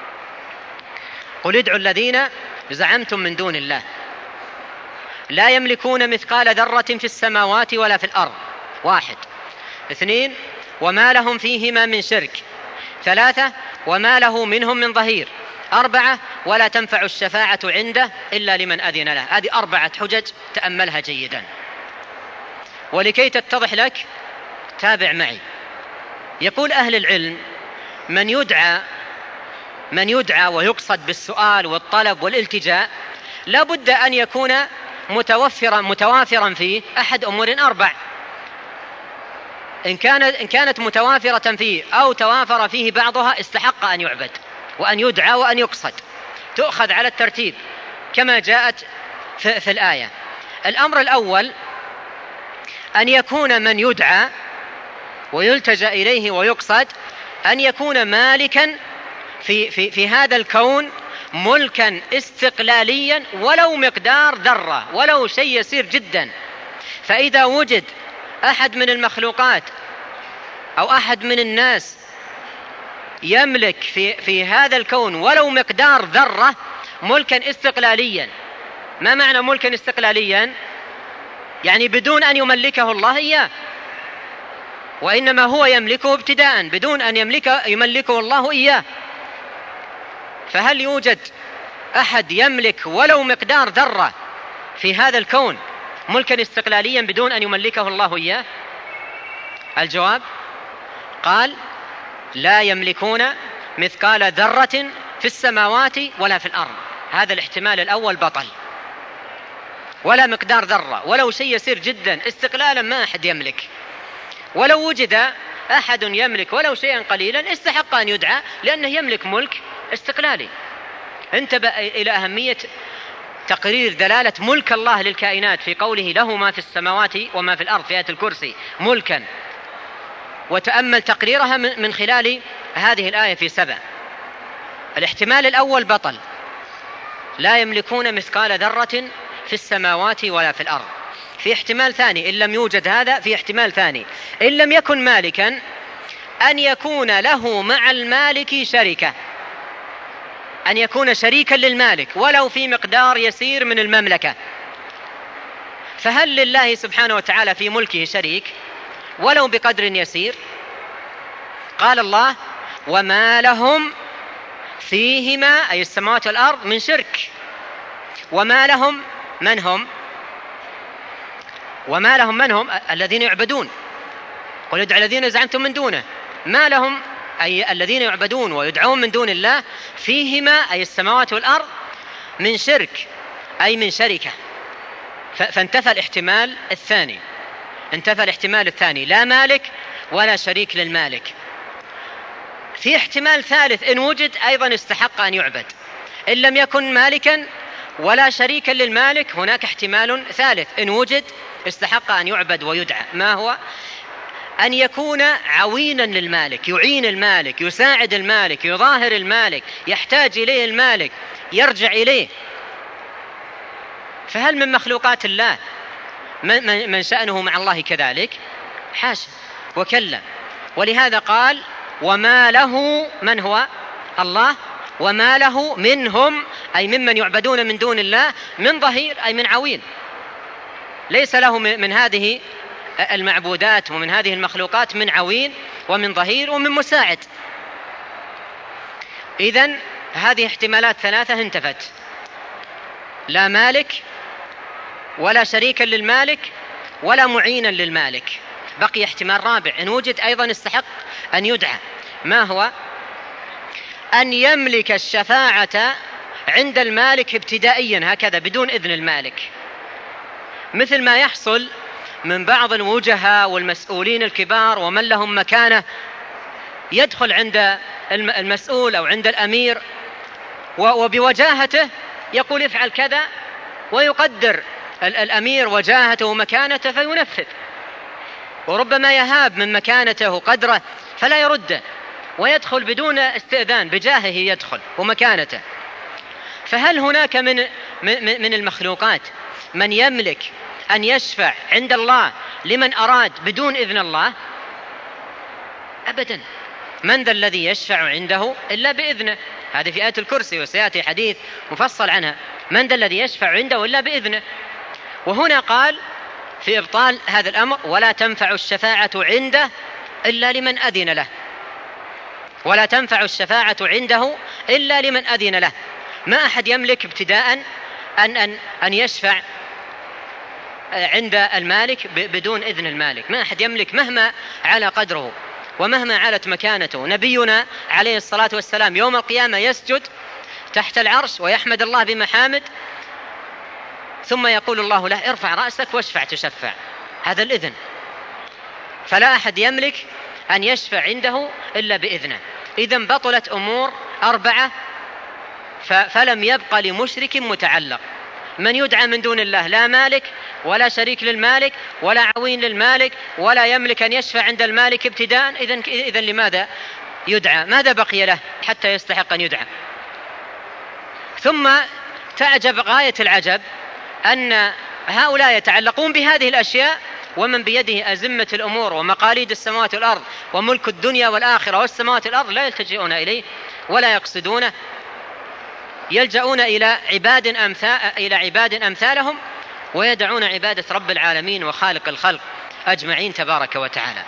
[SPEAKER 1] قل ادعوا الذين زعمتم من دون الله لا يملكون مثقال ذرة في السماوات ولا في الأرض. 1. 2. وما لهم فيهما من شرك. 3. وما له منهم من ظهير. 4. ولا تنفع الشفاعة عنده إلا لمن أذن له. هذه 4 حجج، تأملها جيدا. ولكي تتضح لك تابع معي. يقول أهل العلم: من يدعى ويقصد بالسؤال والطلب والالتجاء لا بد أن يكون متوافرا فيه أحد أمور 4. إن كانت متوافرة فيه أو توافر فيه بعضها استحق أن يعبد وأن يدعى وأن يقصد، تؤخذ على الترتيب كما جاءت في الآية. الأمر الأول أن يكون من يدعى ويلتجأ إليه ويقصد أن يكون مالكا في هذا الكون ملكا استقلاليا ولو مقدار ذرة، ولو شيء يسير جدا. فإذا وجد أحد من المخلوقات أو أحد من الناس يملك في هذا الكون ولو مقدار ذرة ملكا استقلاليا. ما معنى ملكا استقلاليا؟ يعني بدون أن يملكه الله إياه، وإنما هو يملكه ابتداء بدون أن يملكه الله إياه. فهل يوجد أحد يملك ولو مقدار ذرة في هذا الكون ملكا استقلاليا بدون أن يملكه الله إياه؟ الجواب قال: لا يملكون مثقال ذرة في السماوات ولا في الأرض. هذا الاحتمال الأول بطل. ولا مقدار ذرة، ولو شيء يسير جدا استقلالا ما أحد يملك. ولو وجد أحد يملك ولو شيئا قليلا استحق أن يدعى لأنه يملك ملك استقلالي. انتبه إلى أهمية تقرير دلالة ملك الله للكائنات في قوله: له ما في السماوات وما في الأرض، في آية الكرسي ملكا. وتأمل تقريرها من خلال هذه الآية في 7. الاحتمال الأول بطل، لا يملكون مثقال ذرة في السماوات ولا في الأرض. في احتمال ثاني، إن لم يوجد هذا في احتمال ثاني، إن لم يكن مالكا أن يكون له مع المالك شركة، أن يكون شريكا للمالك ولو في مقدار يسير من المملكة. فهل لله سبحانه وتعالى في ملكه شريك ولو بقدر يسير؟ قال الله: وما لهم فيهما أي السماوات والأرض من شرك. وما لهم من هم؟ وما لهم من هم؟ الذين يعبدون. قل ادعوا الذين زعمتم من دونه. ما لهم أي الذين يعبدون ويدعون من دون الله فيهما أي السماوات والأرض من شرك أي من شركة. فانتفى الاحتمال الثاني، انتفى الاحتمال الثاني، لا مالك ولا شريك للمالك. في احتمال ثالث إن وجد أيضا استحق أن يعبد، إن لم يكن مالكا ولا شريكا للمالك هناك احتمال ثالث إن وجد استحق أن يعبد ويدعى. ما هو؟ أن يكون عوينا للمالك، يعين المالك، يساعد المالك، يظاهر المالك، يحتاج إليه المالك، يرجع إليه. فهل من مخلوقات الله من شأنه مع الله كذلك؟ حاشا وكلا. ولهذا قال وما له من هو الله، وما له منهم أي ممن يعبدون من دون الله من ظهير أي من عوين، ليس له من هذه المعبودات ومن هذه المخلوقات من عوين ومن ظهير ومن مساعد. إذن هذه احتمالات ثلاثة انتفت، لا مالك ولا شريكا للمالك ولا معينا للمالك. بقي احتمال رابع إن وجد أيضا استحق أن يدعى. ما هو؟ أن يملك الشفاعة عند المالك ابتدائيا هكذا بدون إذن المالك، مثل ما يحصل من بعض الوجهاء والمسؤولين الكبار ومن لهم مكانة، يدخل عند المسؤول أو عند الأمير وبوجاهته يقول افعل كذا، ويقدر الأمير وجاهته ومكانته فينفذ، وربما يهاب من مكانته وقدره فلا يرده، ويدخل بدون استئذان، بجاهه يدخل ومكانته. فهل هناك من المخلوقات من يملك أن يشفع عند الله لمن أراد بدون إذن الله؟ أبدا. من ذا الذي يشفع عنده إلا بإذنه؟ هذه في آية الكرسي وسيأتي حديث مفصل عنها. من ذا الذي يشفع عنده إلا بإذنه؟ وهنا قال في إبطال هذا الأمر ولا تنفع الشفاعة عنده إلا لمن أذن له، ولا تنفع الشفاعة عنده إلا لمن أذن له. ما أحد يملك ابتداء أن يشفع عند المالك بدون إذن المالك، ما أحد يملك مهما على قدره ومهما علت مكانته. نبينا عليه الصلاة والسلام يوم القيامة يسجد تحت العرش ويحمد الله بمحامد، ثم يقول الله له ارفع رأسك واشفع تشفع، هذا الإذن. فلا أحد يملك أن يشفع عنده إلا بإذنه. إذن بطلت أمور 4 فلم يبق لمشرك متعلق. من يدعى من دون الله لا مالك ولا شريك للمالك ولا عوين للمالك ولا يملك أن يشفع عند المالك ابتداء، إذن لماذا يدعى؟ ماذا بقي له حتى يستحق أن يدعى؟ ثم تعجب غاية العجب أن هؤلاء يتعلقون بهذه الأشياء ومن بيده أزمة الأمور ومقاليد السماوات والأرض وملك الدنيا والآخرة والسماوات والأرض لا يلتجئون إليه ولا يقصدونه، يلجؤون إلى عباد أمثالهم ويدعون عبادة رب العالمين وخالق الخلق أجمعين تبارك وتعالى.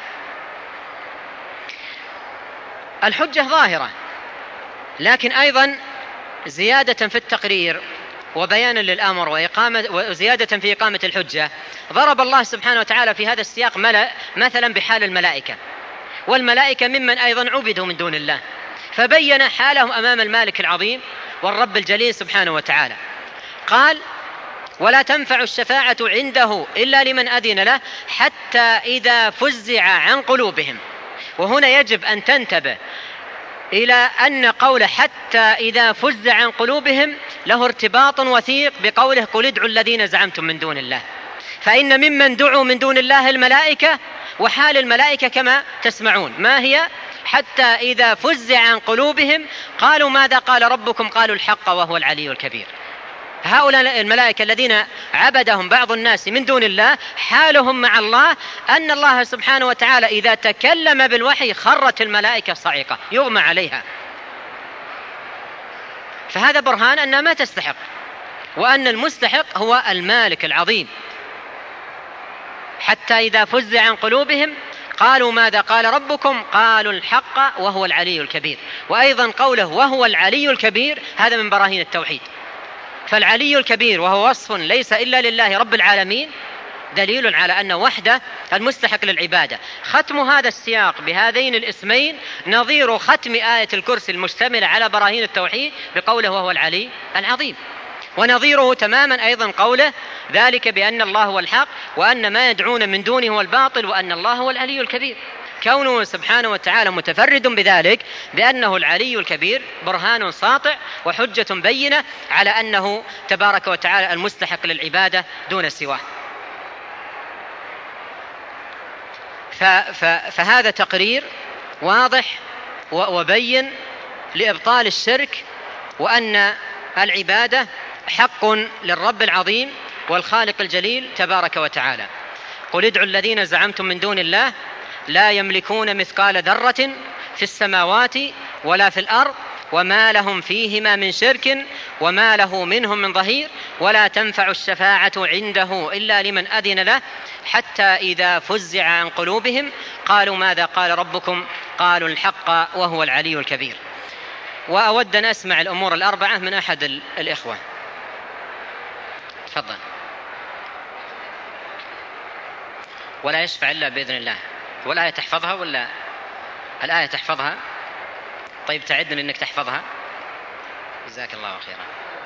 [SPEAKER 1] الحجة ظاهرة، لكن أيضا زيادة في التقرير وبيانا للأمر وزيادة في إقامة الحجة، ضرب الله سبحانه وتعالى في هذا السياق مثلا بحال الملائكة، والملائكة ممن أيضا عبدوا من دون الله، فبين حالهم أمام المالك العظيم والرب الجليل سبحانه وتعالى. قال ولا تنفع الشفاعة عنده إلا لمن أذن له حتى إذا فزع عن قلوبهم. وهنا يجب أن تنتبه إلى أن قول حتى إذا فزع عن قلوبهم له ارتباط وثيق بقوله قل ادعوا الذين زعمتم من دون الله، فإن ممن دعوا من دون الله الملائكة، وحال الملائكة كما تسمعون ما هي؟ حتى إذا فزع عن قلوبهم قالوا ماذا قال ربكم؟ قالوا الحق وهو العلي الكبير. هؤلاء الملائكة الذين عبدهم بعض الناس من دون الله حالهم مع الله أن الله سبحانه وتعالى إذا تكلم بالوحي خرت الملائكة صعقة يغمى عليها. فهذا برهان أنها ما تستحق، وأن المستحق هو المالك العظيم. حتى إذا فزع عن قلوبهم قالوا ماذا قال ربكم؟ قالوا الحق وهو العلي الكبير. وأيضا قوله وهو العلي الكبير هذا من براهين التوحيد، فالعلي الكبير وهو وصف ليس إلا لله رب العالمين دليل على أنه وحده المستحق للعبادة. ختم هذا السياق بهذين الاسمين نظير ختم آية الكرسي المشتملة على براهين التوحيد بقوله وهو العلي العظيم، ونظيره تماما أيضا قوله ذلك بأن الله هو الحق وأن ما يدعون من دونه هو الباطل وأن الله هو العلي الكبير. كونه سبحانه وتعالى متفرد بذلك بأنه العلي الكبير برهان ساطع وحجة بينة على أنه تبارك وتعالى المستحق للعبادة دون سواه. فهذا تقرير واضح وبين لإبطال الشرك، وأن العبادة حق للرب العظيم والخالق الجليل تبارك وتعالى. قل ادعوا الذين زعمتم من دون الله لا يملكون مثقال ذرة في السماوات ولا في الأرض وما لهم فيهما من شرك وما له منهم من ظهير ولا تنفع الشفاعة عنده إلا لمن أذن له حتى إذا فزع عن قلوبهم قالوا ماذا قال ربكم قالوا الحق وهو العلي الكبير. وأود أن أسمع الأمور الأربعة من أحد الإخوة. تفضل. ولا يشفع إلا بإذن الله. والآية تحفظها ولا الآية تحفظها؟ طيب تعدنا أنك تحفظها. جزاك الله خيرا.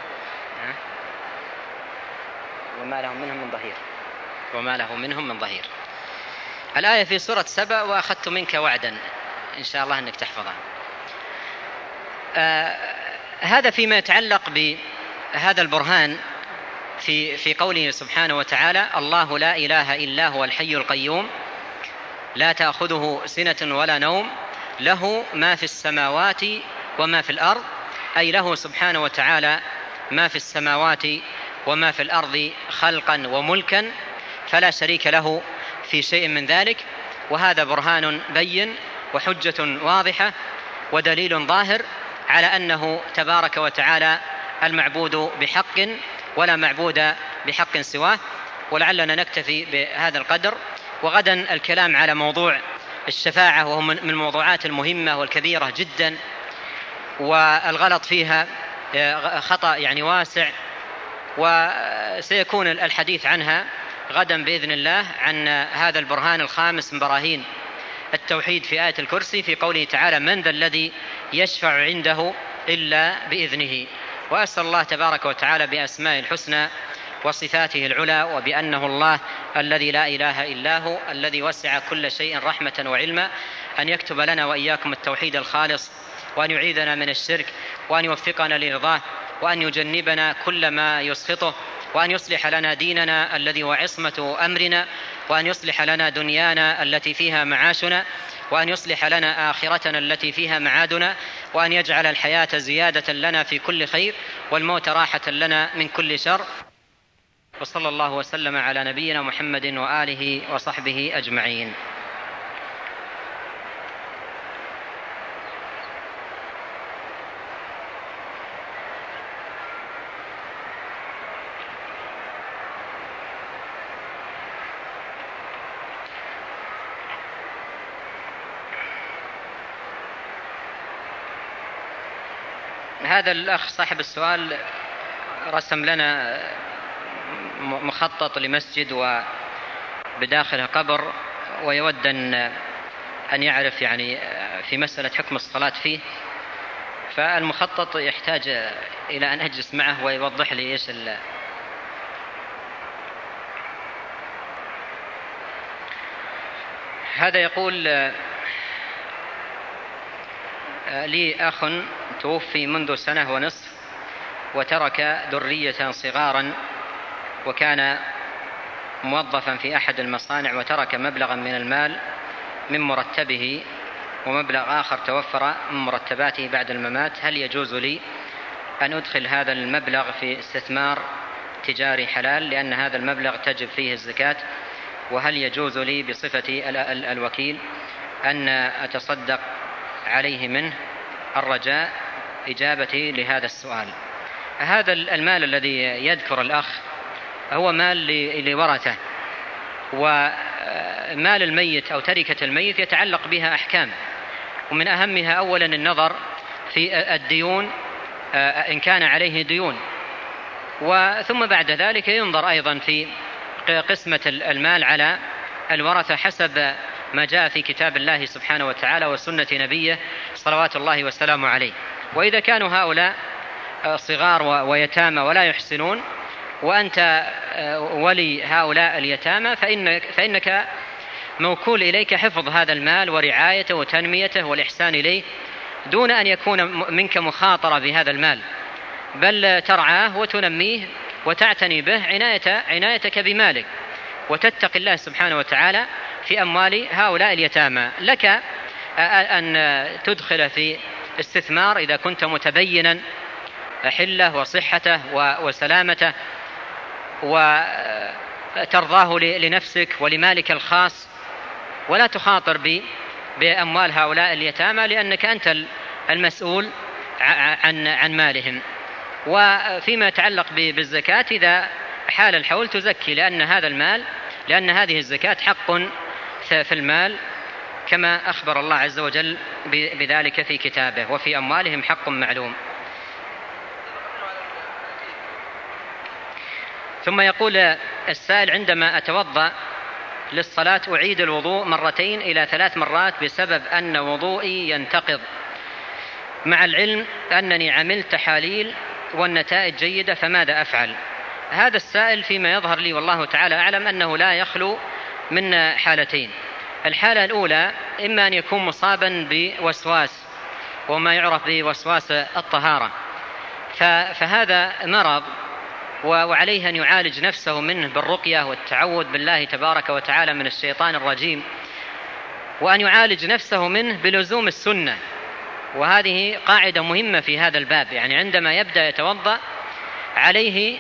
[SPEAKER 1] وما له منهم من ظهير وما له منهم من ظهير. الآية في سورة سبأ وأخذت منك وعدا إن شاء الله أنك تحفظها. هذا فيما يتعلق بهذا البرهان في قوله سبحانه وتعالى الله لا إله إلا هو الحي القيوم لا تأخذه سنة ولا نوم له ما في السماوات وما في الأرض، أي له سبحانه وتعالى ما في السماوات وما في الأرض خلقا وملكا فلا شريك له في شيء من ذلك. وهذا برهان بين وحجة واضحة ودليل ظاهر على أنه تبارك وتعالى المعبود بحق ولا معبود بحق سواه. ولعلنا نكتفي بهذا القدر، وغدا الكلام على موضوع الشفاعة وهو من الموضوعات المهمة والكبيرة جدا، والغلط فيها خطأ يعني واسع، وسيكون الحديث عنها غدا بإذن الله عن هذا البرهان الخامس من براهين التوحيد في آية الكرسي في قوله تعالى من ذا الذي يشفع عنده إلا بإذنه. وأسأل الله تبارك وتعالى بأسماء الحسنى وصفاته العلى وبأنه الله الذي لا إله إلا هو الذي وسع كل شيء رحمة وعلما أن يكتب لنا وإياكم التوحيد الخالص، وأن يعيذنا من الشرك، وأن يوفقنا لرضاه، وأن يجنبنا كل ما يسخطه، وأن يصلح لنا ديننا الذي هو عصمة أمرنا، وأن يصلح لنا دنيانا التي فيها معاشنا، وأن يصلح لنا آخرتنا التي فيها معادنا، وأن يجعل الحياة زيادة لنا في كل خير والموت راحة لنا من كل شر. وصلى الله وسلم على نبينا محمد وآله وصحبه أجمعين. هذا الأخ صاحب السؤال رسم لنا مخطط لمسجد وبداخله قبر، ويود أن يعرف يعني في مسألة حكم الصلاة فيه. فالمخطط يحتاج إلى أن أجلس معه ويوضح لي إيش هذا. يقول لي أخ توفي منذ سنة ونصف وترك ذرية صغارا، وكان موظفا في أحد المصانع، وترك مبلغا من المال من مرتبه ومبلغ آخر توفر من مرتباته بعد الممات. هل يجوز لي أن أدخل هذا المبلغ في استثمار تجاري حلال لأن هذا المبلغ تجب فيه الزكاة؟ وهل يجوز لي بصفتي الوكيل أن أتصدق عليه منه؟ الرجاء إجابتي لهذا السؤال. هذا المال الذي يذكر الأخ هو مال لورثة، ومال الميت أو تركة الميت يتعلق بها أحكام، ومن أهمها أولا النظر في الديون إن كان عليه ديون، ثم بعد ذلك ينظر أيضا في قسمة المال على الورثة حسب ما جاء في كتاب الله سبحانه وتعالى وسنة نبيه صلوات الله وسلامه عليه. وإذا كانوا هؤلاء صغار ويتامى ولا يحسنون وأنت ولي هؤلاء اليتامى فإنك موكول إليك حفظ هذا المال ورعايته وتنميته والإحسان إليه دون أن يكون منك مخاطرة بهذا المال، بل ترعاه وتنميه وتعتني به عنايتك بمالك، وتتقي الله سبحانه وتعالى في أموال هؤلاء اليتامى. لك أن تدخل في استثمار إذا كنت متبينا حله وصحته وسلامته وترضاه لنفسك ولمالك الخاص، ولا تخاطر بأموال هؤلاء اليتامى لأنك أنت المسؤول عن مالهم. وفيما يتعلق بالزكاة إذا حال الحول تزكي، لأن هذه الزكاة حق في المال كما أخبر الله عز وجل بذلك في كتابه: وفي أموالهم حق معلوم. ثم يقول السائل: عندما أتوضأ للصلاة أعيد الوضوء 2 إلى 3 مرات بسبب أن وضوئي ينتقض، مع العلم أنني عملت تحاليل والنتائج جيدة، فماذا أفعل؟ هذا السائل فيما يظهر لي والله تعالى أعلم أنه لا يخلو من حالتين. الحالة الأولى إما أن يكون مصابا بوسواس وما يعرف بوسواس الطهارة، فهذا مرض وعليه أن يعالج نفسه منه بالرقية والتعوذ بالله تبارك وتعالى من الشيطان الرجيم، وأن يعالج نفسه منه بلزوم السنة. وهذه قاعدة مهمة في هذا الباب، يعني عندما يبدأ يتوضأ عليه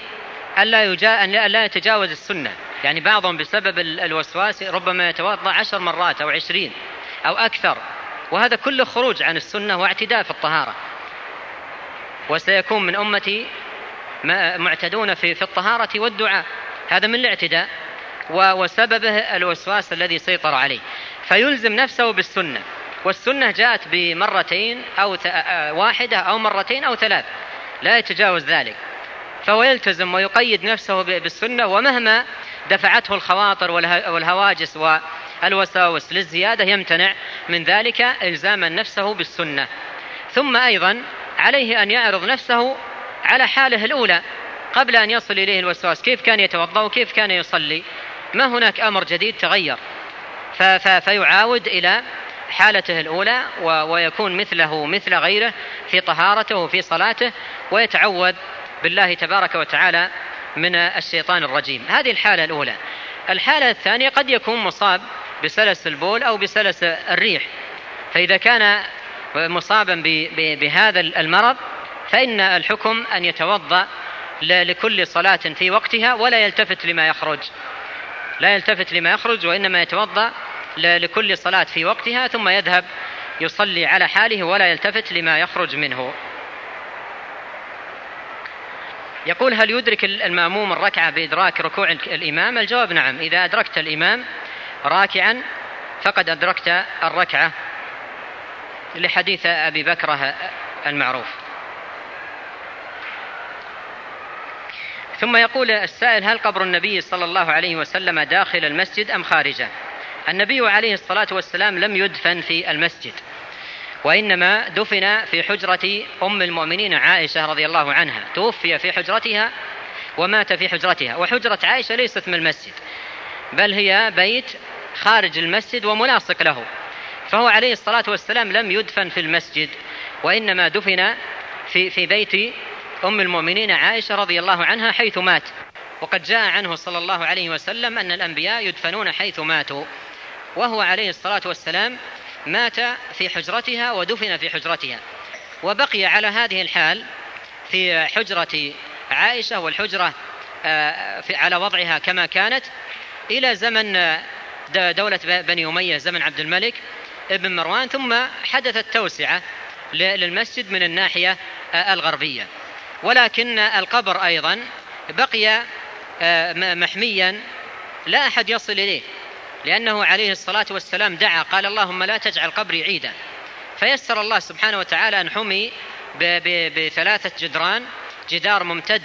[SPEAKER 1] ألا يتجاوز السنة. يعني بعضهم بسبب الوسواس ربما يتوضأ 10 مرات أو 20 أو أكثر، وهذا كله خروج عن السنة واعتداء في الطهارة. وسيكون من أمتي معتدون في الطهارة والدعاء، هذا من الاعتداء وسببه الوسواس الذي سيطر عليه. فيلزم نفسه بالسنة، والسنة جاءت ب2 أو 1 أو 2 أو 3، لا يتجاوز ذلك. فهو يلتزم ويقيد نفسه بالسنة، ومهما دفعته الخواطر والهواجس والوساوس للزيادة يمتنع من ذلك إلزاما نفسه بالسنة. ثم أيضا عليه أن يعرض نفسه على حاله الأولى قبل أن يصل إليه الوسواس، كيف كان يتوضأ وكيف كان يصلي، ما هناك أمر جديد تغير، فيعاود إلى حالته الأولى ويكون مثله مثل غيره في طهارته وفي صلاته، ويتعوذ بالله تبارك وتعالى من الشيطان الرجيم. هذه الحالة الأولى. الحالة الثانية قد يكون مصاب بسلس البول أو بسلس الريح، فإذا كان مصابا بهذا المرض فإن الحكم أن يتوضأ لكل صلاة في وقتها ولا يلتفت لما يخرج، وإنما يتوضأ لكل صلاة في وقتها ثم يذهب يصلي على حاله ولا يلتفت لما يخرج منه. يقول: هل يدرك المأموم الركعة بإدراك ركوع الإمام؟ الجواب: نعم، إذا أدركت الإمام راكعا فقد أدركت الركعة، لحديث أبي بكرة المعروف. ثم يقول السائل: هل قبر النبي صلى الله عليه وسلم داخل المسجد أم خارجه؟ النبي عليه الصلاة والسلام لم يدفن في المسجد، وإنما دفن في حجرة أم المؤمنين عائشة رضي الله عنها، توفي في حجرتها ومات في حجرتها. وحجرة عائشة ليست من المسجد، بل هي بيت خارج المسجد وملاصق له، فهو عليه الصلاة والسلام لم يدفن في المسجد، وإنما دفن في بيت أم المؤمنين عائشة رضي الله عنها حيث مات. وقد جاء عنه صلى الله عليه وسلم أن الأنبياء يدفنون حيث ماتوا، وهو عليه الصلاة والسلام مات في حجرتها ودفن في حجرتها، وبقي على هذه الحال في حجرة عائشة، والحجرة على وضعها كما كانت إلى زمن دولة بني أمية، زمن عبد الملك ابن مروان، ثم حدثت توسعة للمسجد من الناحية الغربية. ولكن القبر أيضا بقي محميا لا أحد يصل إليه، لأنه عليه الصلاة والسلام دعا قال: اللهم لا تجعل قبري عيدا، فيسر الله سبحانه وتعالى أن حمي ب3 جدران، جدار ممتد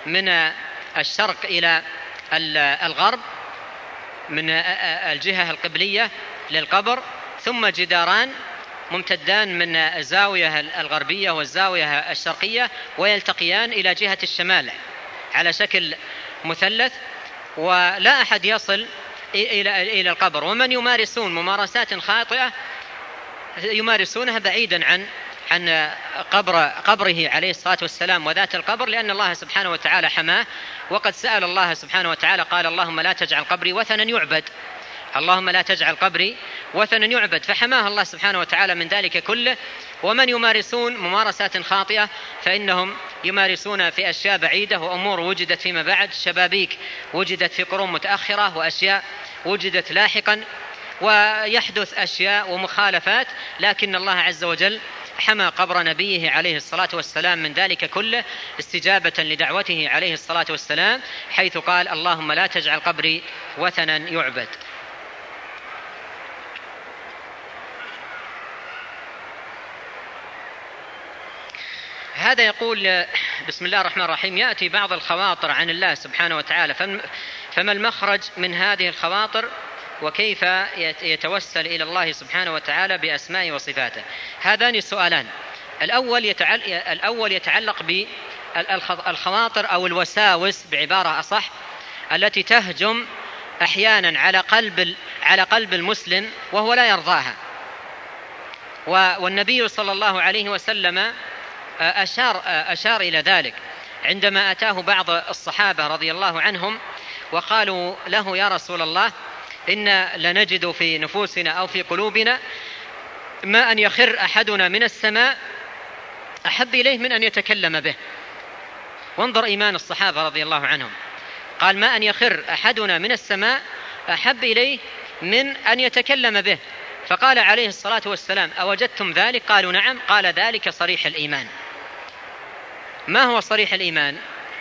[SPEAKER 1] من الشرق إلى الغرب من الجهة القبلية للقبر، ثم جداران ممتدان من الزاوية الغربية والزاوية الشرقية ويلتقيان إلى جهة الشمال على شكل مثلث، ولا أحد يصل إلى القبر. ومن يمارسون ممارسات خاطئة يمارسونها بعيدا عن قبره عليه الصلاة والسلام وذات القبر، لأن الله سبحانه وتعالى حماه. وقد سأل الله سبحانه وتعالى قال: اللهم لا تجعل قبري وثنا يعبد، اللهم لا تجعل قبري وثنا يعبد، فحماه الله سبحانه وتعالى من ذلك كله. ومن يمارسون ممارسات خاطئة فإنهم يمارسون في أشياء بعيدة وأمور وجدت فيما بعد، شبابيك وجدت في قرون متأخرة وأشياء وجدت لاحقا، ويحدث أشياء ومخالفات، لكن الله عز وجل حمى قبر نبيه عليه الصلاة والسلام من ذلك كله استجابة لدعوته عليه الصلاة والسلام، حيث قال: اللهم لا تجعل قبري وثنا يعبد. هذا يقول: بسم الله الرحمن الرحيم، يأتي بعض الخواطر عن الله سبحانه وتعالى، فما المخرج من هذه الخواطر، وكيف يتوسل إلى الله سبحانه وتعالى بأسمائه وصفاته؟ هذان السؤالان. الأول يتعلق بالخواطر أو الوساوس بعبارة أصح، التي تهجم أحيانا على قلب المسلم وهو لا يرضاها. والنبي صلى الله عليه وسلم أشار إلى ذلك عندما أتاه بعض الصحابة رضي الله عنهم وقالوا له: يا رسول الله، إن لنجد في نفوسنا أو في قلوبنا ما أن يخر أحدنا من السماء أحب إليه من أن يتكلم به. وانظر إيمان الصحابة رضي الله عنهم، قال: ما أن يخر أحدنا من السماء أحب إليه من أن يتكلم به. فقال عليه الصلاة والسلام: أوجدتم ذلك؟ قالوا: نعم. قال: ذلك صريح الإيمان. ما هو صريح الإيمان؟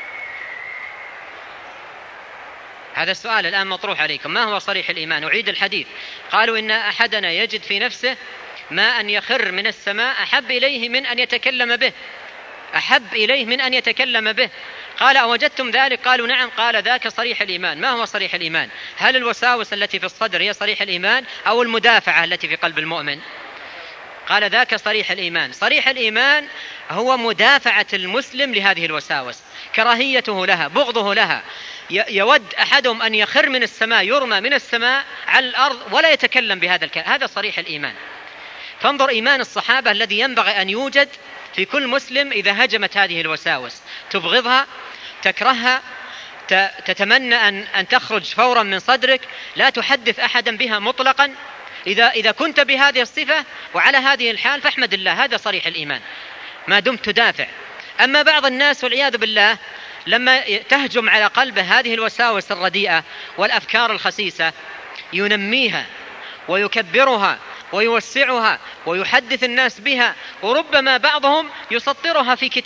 [SPEAKER 1] هذا السؤال الآن مطروح عليكم. ما هو صريح الإيمان؟ أعيد الحديث. قالوا: إن أحدنا يجد في نفسه ما أن يخر من السماء أحب إليه من أن يتكلم به، أحب إليه من أن يتكلم به. قال: أوجدتم ذلك؟ قالوا: نعم. قال: ذاك صريح الإيمان. ما هو صريح الإيمان؟ هل الوساوس التي في الصدر هي صريح الإيمان أو المدافعة التي في قلب المؤمن؟ قال: ذاك صريح الإيمان. صريح الإيمان هو مدافعة المسلم لهذه الوساوس، كراهيته لها، بغضه لها. يود أحدهم أن يخر من السماء، يرمى من السماء على الأرض ولا يتكلم بهذا الكلام. هذا صريح الإيمان. فانظر إيمان الصحابة الذي ينبغي أن يوجد في كل مسلم إذا هجمت هذه الوساوس، تبغضها، تكرهها، تتمنى أن تخرج فورا من صدرك، لا تحدث أحدا بها مطلقا. إذا كنت بهذه الصفة وعلى هذه الحال فاحمد الله، هذا صريح الإيمان ما دمت تدافع. أما بعض الناس والعياذ بالله لما تهجم على قلبه هذه الوساوس الرديئة والأفكار الخسيسة ينميها ويكبرها ويوسعها ويحدث الناس بها، وربما بعضهم يسطرها في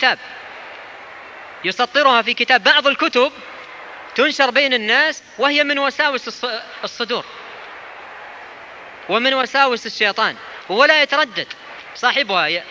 [SPEAKER 1] كتاب. بعض الكتب تنشر بين الناس وهي من وساوس الصدور ومن وساوس الشيطان، ولا يتردد صاحبها،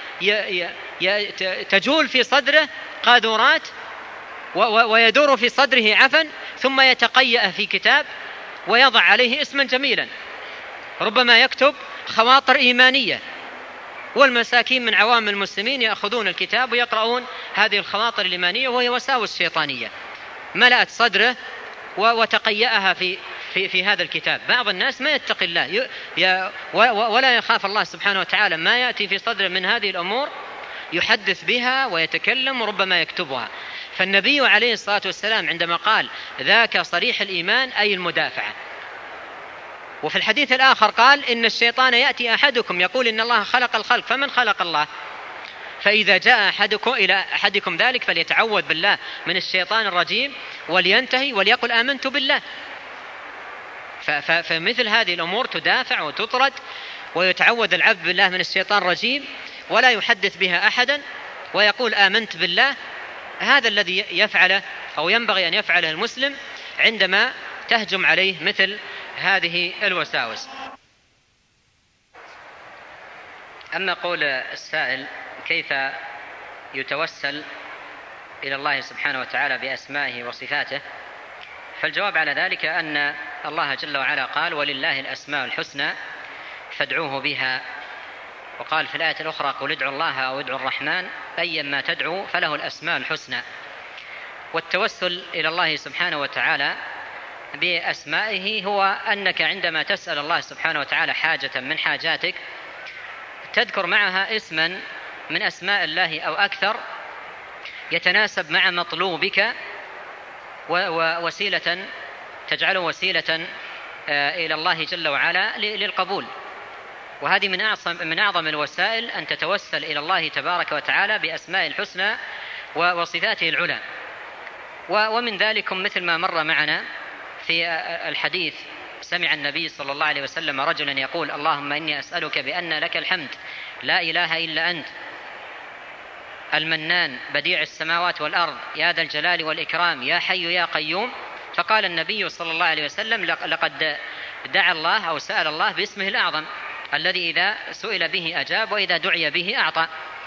[SPEAKER 1] تجول في صدره قاذورات ويدور في صدره عفن، ثم يتقيأ في كتاب ويضع عليه اسما جميلا، ربما يكتب خواطر إيمانية، والمساكين من عوام المسلمين يأخذون الكتاب ويقرؤون هذه الخواطر الإيمانية وهي وساوس شيطانية ملأت صدره وتقيأها في هذا الكتاب. بعض الناس ما يتقي الله ولا يخاف الله سبحانه وتعالى، ما يأتي في صدره من هذه الأمور يحدث بها ويتكلم وربما يكتبها. فالنبي عليه الصلاة والسلام عندما قال ذاك صريح الإيمان أي المدافعة. وفي الحديث الآخر قال: إن الشيطان يأتي أحدكم يقول إن الله خلق الخلق، فمن خلق الله؟ فإذا جاء إلى أحدكم ذلك فليتعوذ بالله من الشيطان الرجيم ولينتهي وليقل آمنت بالله. فمثل هذه الأمور تدافع وتطرد، ويتعوذ العبد بالله من الشيطان الرجيم ولا يحدث بها أحدا ويقول آمنت بالله. هذا الذي يفعله أو ينبغي أن يفعله المسلم عندما تهجم عليه مثل هذه الوساوس. أما قول السائل كيف يتوسل إلى الله سبحانه وتعالى بأسمائه وصفاته؟ فالجواب على ذلك أن الله جل وعلا قال: ولله الأسماء الحسنى فادعوه بها. وقال في الآية الأخرى: قل ادعوا الله أو ادعوا الرحمن أيا ما تدعوا فله الأسماء الحسنى. والتوسل إلى الله سبحانه وتعالى بأسمائه هو أنك عندما تسأل الله سبحانه وتعالى حاجة من حاجاتك تذكر معها اسما من أسماء الله أو أكثر يتناسب مع مطلوبك، ووسيلة تجعله وسيلة إلى الله جل وعلا للقبول. وهذه من أعظم الوسائل أن تتوسل إلى الله تبارك وتعالى بأسماء الحسنى وصفاته العلى. ومن ذلك مثل ما مر معنا في الحديث: سمع النبي صلى الله عليه وسلم رجلا يقول: اللهم إني أسألك بأن لك الحمد لا إله إلا أنت المنان بديع السماوات والأرض يا ذا الجلال والإكرام يا حي يا قيوم. فقال النبي صلى الله عليه وسلم: لقد دعا الله أو سأل الله باسمه الأعظم الذي إذا سئل به أجاب وإذا دعي به أعطى.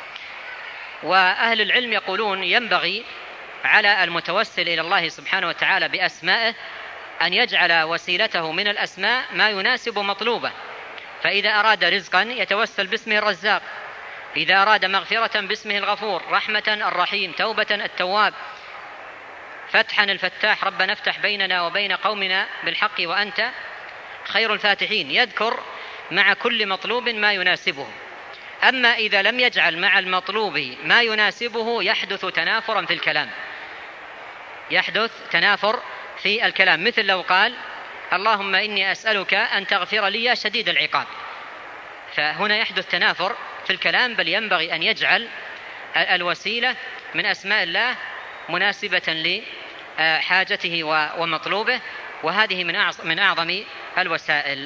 [SPEAKER 1] وأهل العلم يقولون: ينبغي على المتوسل إلى الله سبحانه وتعالى بأسمائه أن يجعل وسيلته من الأسماء ما يناسب مطلوبه. فإذا أراد رزقا يتوسل باسمه الرزاق، إذا أراد مغفرة باسمه الغفور، رحمة الرحيم، توبة التواب، فتحا الفتاح، ربنا افتح بيننا وبين قومنا بالحق وأنت خير الفاتحين. يذكر مع كل مطلوب ما يناسبه. أما إذا لم يجعل مع المطلوب ما يناسبه يحدث تنافرا في الكلام، يحدث تنافر في الكلام. مثل لو قال: اللهم إني أسألك أن تغفر لي يا شديد العقاب، فهنا يحدث تنافر في الكلام. بل ينبغي أن يجعل الوسيلة من أسماء الله مناسبة لحاجته ومطلوبه، وهذه من أعظم الوسائل.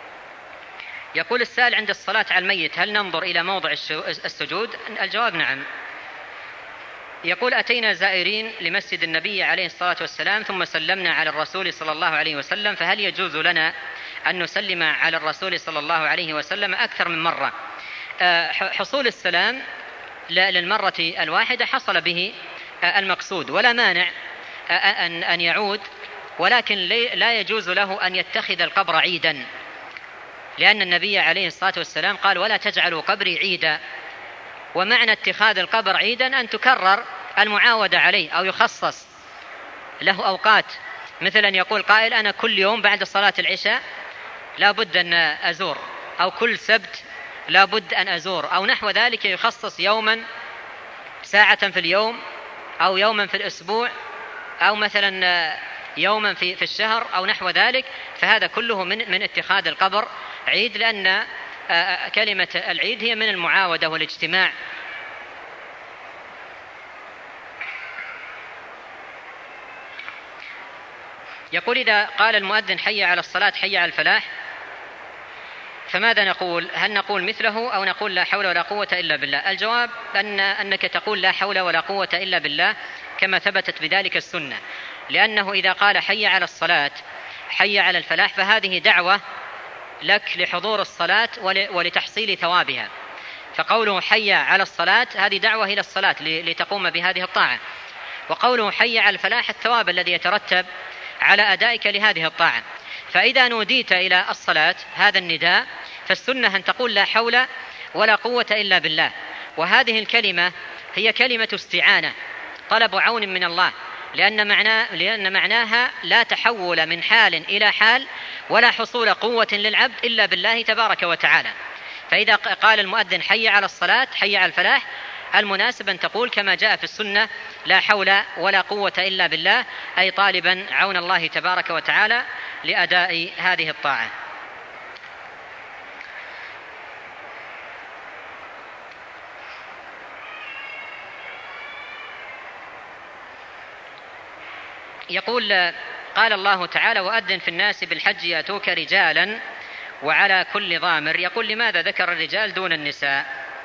[SPEAKER 1] يقول السائل: عند الصلاة على الميت هل ننظر إلى موضع السجود؟ الجواب: نعم. يقول: أتينا زائرين لمسجد النبي عليه الصلاة والسلام ثم سلمنا على الرسول صلى الله عليه وسلم، فهل يجوز لنا أن نسلم على الرسول صلى الله عليه وسلم أكثر من مرة؟ حصول السلام للمرة الواحدة حصل به المقصود، ولا مانع أن يعود، ولكن لا يجوز له أن يتخذ القبر عيدا، لأن النبي عليه الصلاة والسلام قال: ولا تجعلوا قبري عيدا. ومعنى اتخاذ القبر عيدا أن تكرر المعاودة عليه أو يخصص له أوقات، مثلا يقول قائل: أنا كل يوم بعد صلاة العشاء لا بد أن أزور، أو كل سبت لا بد أن أزور، أو نحو ذلك. يخصص يوما، ساعة في اليوم، أو يوما في الأسبوع، أو مثلا يوما في الشهر، أو نحو ذلك. فهذا كله من اتخاذ القبر عيد، لأن كلمة العيد هي من المعاودة والاجتماع. يقول: إذا قال المؤذن حي على الصلاة حي على الفلاح فماذا نقول؟ هل نقول مثله أو نقول لا حول ولا قوة إلا بالله؟ الجواب أنك تقول لا حول ولا قوة إلا بالله كما ثبتت بذلك السنة، لأنه إذا قال حي على الصلاة حي على الفلاح فهذه دعوة لك لحضور الصلاة ولتحصيل ثوابها. فقوله حي على الصلاة هذه دعوة إلى الصلاة لتقوم بهذه الطاعة، وقوله حي على الفلاح الثواب الذي يترتب على أدائك لهذه الطاعة. فإذا نوديت إلى الصلاة هذا النداء فالسنة أن تقول لا حول ولا قوة إلا بالله، وهذه الكلمة هي كلمة استعانة، طلب عون من الله، لأن معناها لا تحول من حال إلى حال ولا حصول قوة للعبد إلا بالله تبارك وتعالى. فإذا قال المؤذن حي على الصلاة حي على الفلاح المناسب أن تقول كما جاء في السنة لا حول ولا قوة إلا بالله، أي طالبا عون الله تبارك وتعالى لأداء هذه الطاعة. يقول: قال الله تعالى: وأذن في الناس بالحج يأتوك رجالا وعلى كل ضامر. يقول: لماذا ذكر الرجال دون النساء؟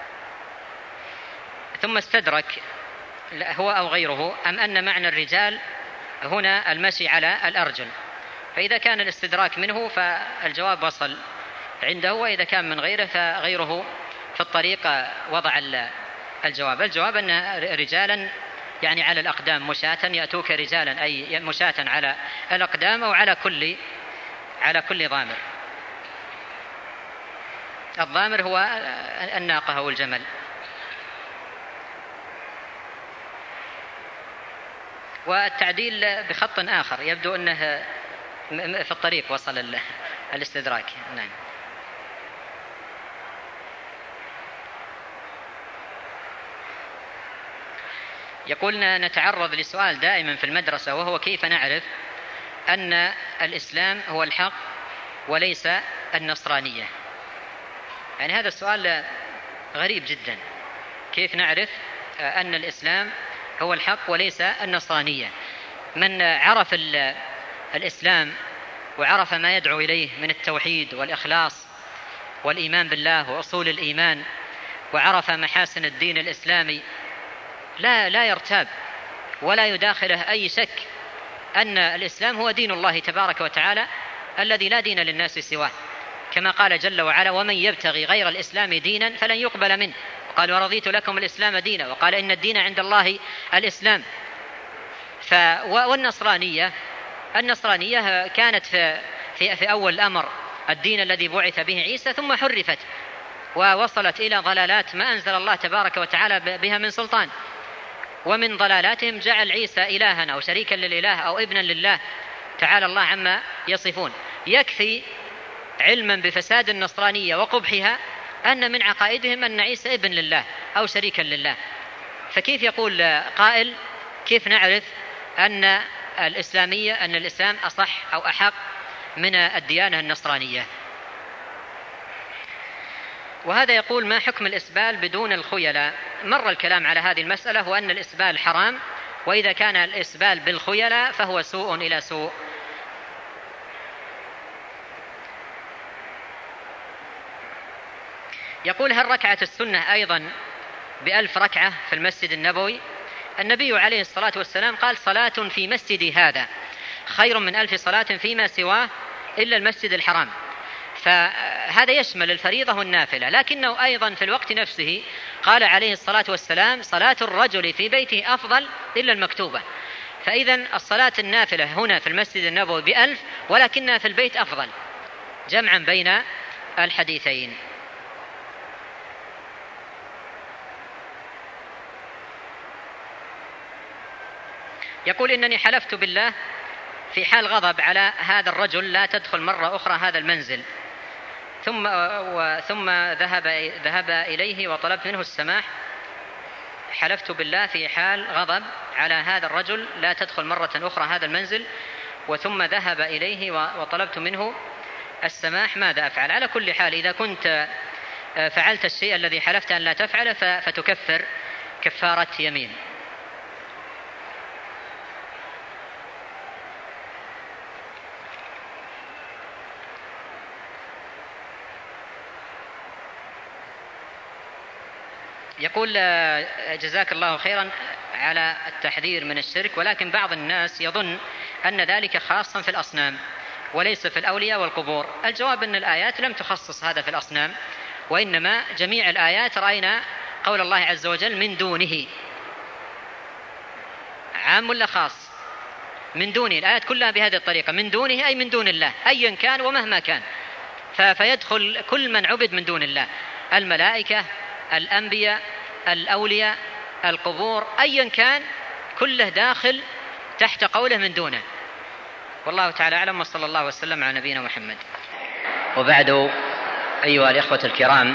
[SPEAKER 1] ثم استدرك هو أو غيره أم أن معنى الرجال هنا المشي على الأرجل؟ فإذا كان الاستدراك منه فالجواب وصل عنده، وإذا كان من غيره فغيره في الطريق وضع الجواب. الجواب أن رجالا
[SPEAKER 2] يعني على الأقدام مشاة، يأتوك رجالا أي مشاة على الأقدام أو على كل ضامر. الضامر هو الناقة أو الجمل. والتعديل بخط آخر يبدو أنه في الطريق وصل الاستدراك. نعم. يقول نتعرض لسؤال دائما في المدرسة، وهو كيف نعرف أن الإسلام هو الحق وليس النصرانية؟ يعني هذا السؤال غريب جدا، كيف نعرف أن الإسلام هو الحق وليس النصرانية؟ من عرف الإسلام وعرف ما يدعو إليه من التوحيد والإخلاص والإيمان بالله وأصول الإيمان، وعرف محاسن الدين الإسلامي، لا يرتاب ولا يداخله أي شك أن الإسلام هو دين الله تبارك وتعالى الذي لا دين للناس سواه، كما قال جل وعلا: ومن يبتغي غير الإسلام دينا فلن يقبل منه، قال: ورضيت لكم الإسلام دينا، وقال: إن الدين عند الله الإسلام. النصرانية كانت في أول الأمر الدين الذي بعث به عيسى، ثم حرفت ووصلت إلى ضلالات ما أنزل الله تبارك وتعالى بها من سلطان. ومن ضلالاتهم جعل عيسى إلها أو شريكا للإله أو ابنا لله، تعالى الله عما يصفون. يكفي علما بفساد النصرانية وقبحها أن من عقائدهم أن عيسى ابن لله أو شريكا لله. فكيف يقول قائل كيف نعرف أن الإسلام أصح أو أحق من الديانة النصرانية؟ وهذا يقول: ما حكم الإسبال بدون الخيلاء؟ مر الكلام على هذه المسألة، وأن الإسبال حرام، وإذا كان الإسبال بالخيلاء فهو سوء إلى سوء. يقول: هل ركعة السنة أيضا ب1000 ركعة في المسجد النبوي؟ النبي عليه الصلاة والسلام قال: صلاة في مسجدي هذا خير من 1000 صلاة فيما سواه إلا المسجد الحرام. فهذا يشمل الفريضة والنافلة، لكنه أيضا في الوقت نفسه قال عليه الصلاة والسلام: صلاة الرجل في بيته أفضل إلا المكتوبة. فإذن الصلاة النافلة هنا في المسجد النبوي ب1000، ولكنها في البيت أفضل، جمعا بين الحديثين. يقول: إنني حلفت بالله في حال غضب على هذا الرجل لا تدخل مرة أخرى هذا المنزل، ثم ذهب إليه وطلبت منه السماح. حلفت بالله في حال غضب على هذا الرجل لا تدخل مرة أخرى هذا المنزل، وثم ذهب إليه وطلبت منه السماح، ماذا أفعل؟ على كل حال إذا كنت فعلت الشيء الذي حلفت أن لا تفعله فتكفر كفارة يمين. يقول: جزاك الله خيرا على التحذير من الشرك، ولكن بعض الناس يظن أن ذلك خاصا في الأصنام وليس في الأولياء والقبور. الجواب أن الآيات لم تخصص هذا في الأصنام، وإنما جميع الآيات رأينا قول الله عز وجل: من دونه. عام ولا خاص؟ من دونه، الآيات كلها بهذه الطريقة: من دونه أي من دون الله أيا كان ومهما كان، فيدخل كل من عبد من دون الله، الملائكة، الأنبياء، الأولياء، القبور، أيا كان كله داخل تحت قوله من دونه. والله تعالى أعلم، وصلى الله وسلم على نبينا محمد.
[SPEAKER 1] وبعد، أيها الإخوة الكرام،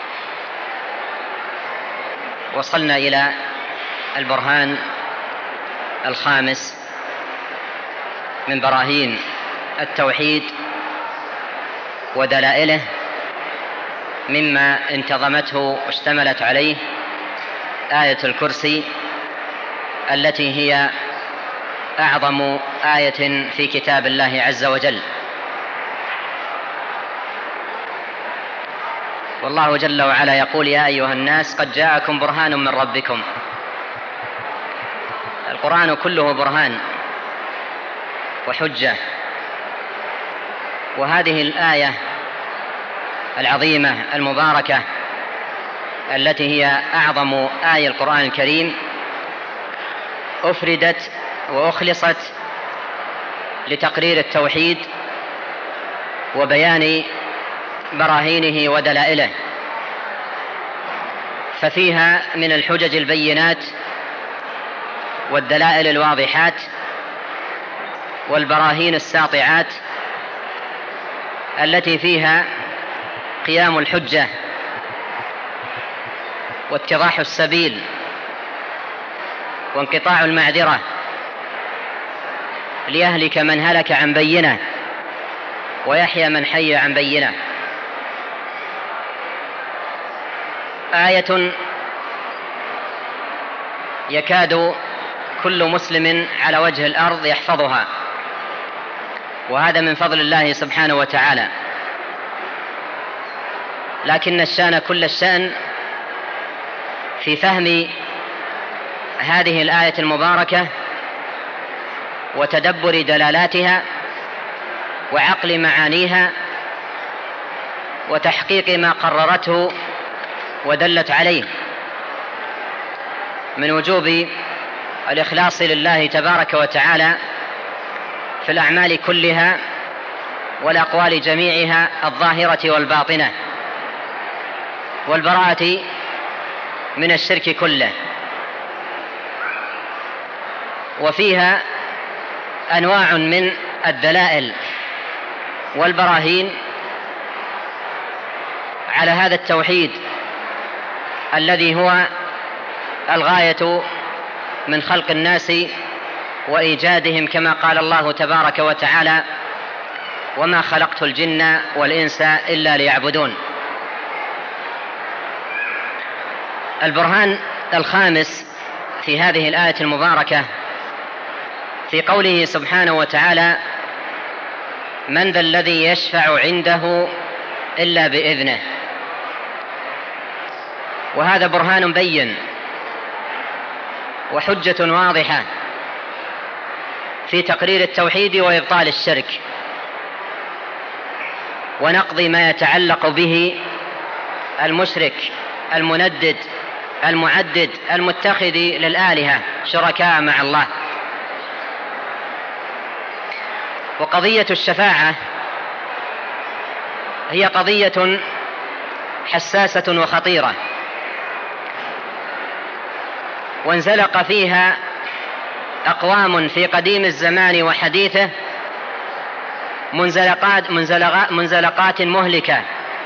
[SPEAKER 1] وصلنا إلى البرهان الخامس من براهين التوحيد ودلائله، مما انتظمته واشتملت عليه آية الكرسي، التي هي أعظم آية في كتاب الله عز وجل. والله جل وعلا يقول: يا أيها الناس قد جاءكم برهان من ربكم. القرآن كله برهان وحجة، وهذه الآية العظيمة المباركة التي هي أعظم آية القرآن الكريم أفردت وأخلصت لتقرير التوحيد وبيان براهينه ودلائله، ففيها من الحجج البينات والدلائل الواضحات والبراهين الساطعات التي فيها قيام الحجة واتضاح السبيل وانقطاع المعذرة ليهلك من هلك عن بينة ويحيى من حي عن بينة. آية يكاد كل مسلم على وجه الأرض يحفظها، وهذا من فضل الله سبحانه وتعالى، لكن الشأن كل الشأن في فهم هذه الآية المباركة وتدبر دلالاتها وعقل معانيها وتحقيق ما قررته ودلت عليه من وجوب الإخلاص لله تبارك وتعالى في الأعمال كلها والأقوال جميعها الظاهرة والباطنة، والبراءة من الشرك كله. وفيها أنواع من الدلائل والبراهين على هذا التوحيد الذي هو الغاية من خلق الناس وإيجادهم، كما قال الله تبارك وتعالى: وما خلقت الجن والإنس إلا ليعبدون. البرهان الخامس في هذه الآية المباركة في قوله سبحانه وتعالى: من ذا الذي يشفع عنده إلا بإذنه. وهذا برهان بين وحجة واضحة في تقرير التوحيد وإبطال الشرك ونقض ما يتعلق به المشرك المندد المعدد المتخذ للآلهة شركاء مع الله. وقضية الشفاعة هي قضية حساسة وخطيرة، وانزلق فيها أقوام في قديم الزمان وحديثه منزلقات مهلكة.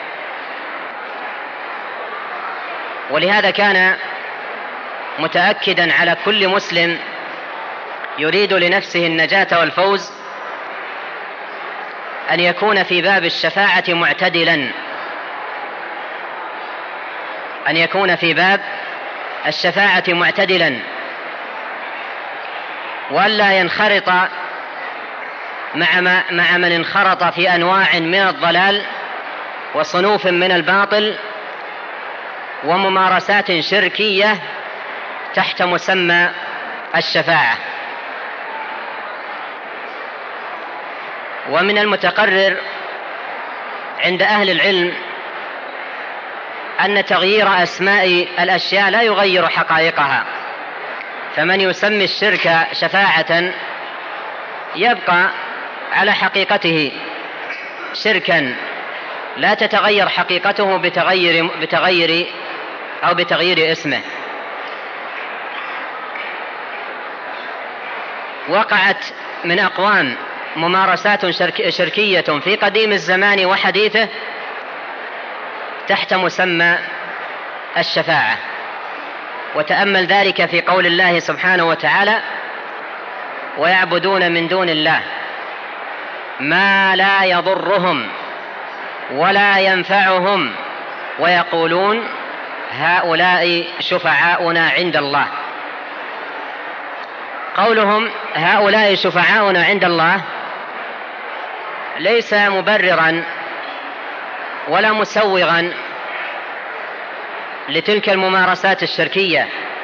[SPEAKER 1] ولهذا كان متأكدا على كل مسلم يريد لنفسه النجاة والفوز أن يكون في باب الشفاعة معتدلا، أن يكون في باب الشفاعة معتدلا، وألا ينخرط مع من انخرط في أنواع من الضلال وصنوف من الباطل وممارسات شركية تحت مسمى الشفاعة. ومن المتقرر عند أهل العلم أن تغيير أسماء الأشياء لا يغير حقائقها، فمن يسمي الشرك شفاعة يبقى على حقيقته شركا لا تتغير حقيقته بتغيير اسمه. وقعت من أقوام ممارسات شركية في قديم الزمان وحديثه تحت مسمى الشفاعة، وتأمل ذلك في قول الله سبحانه وتعالى: ويعبدون من دون الله ما لا يضرهم ولا ينفعهم ويقولون هؤلاء شفعاؤنا عند الله. قولهم هؤلاء شفعاؤنا عند الله ليس مبررا ولا مسوغا لتلك الممارسات الشركية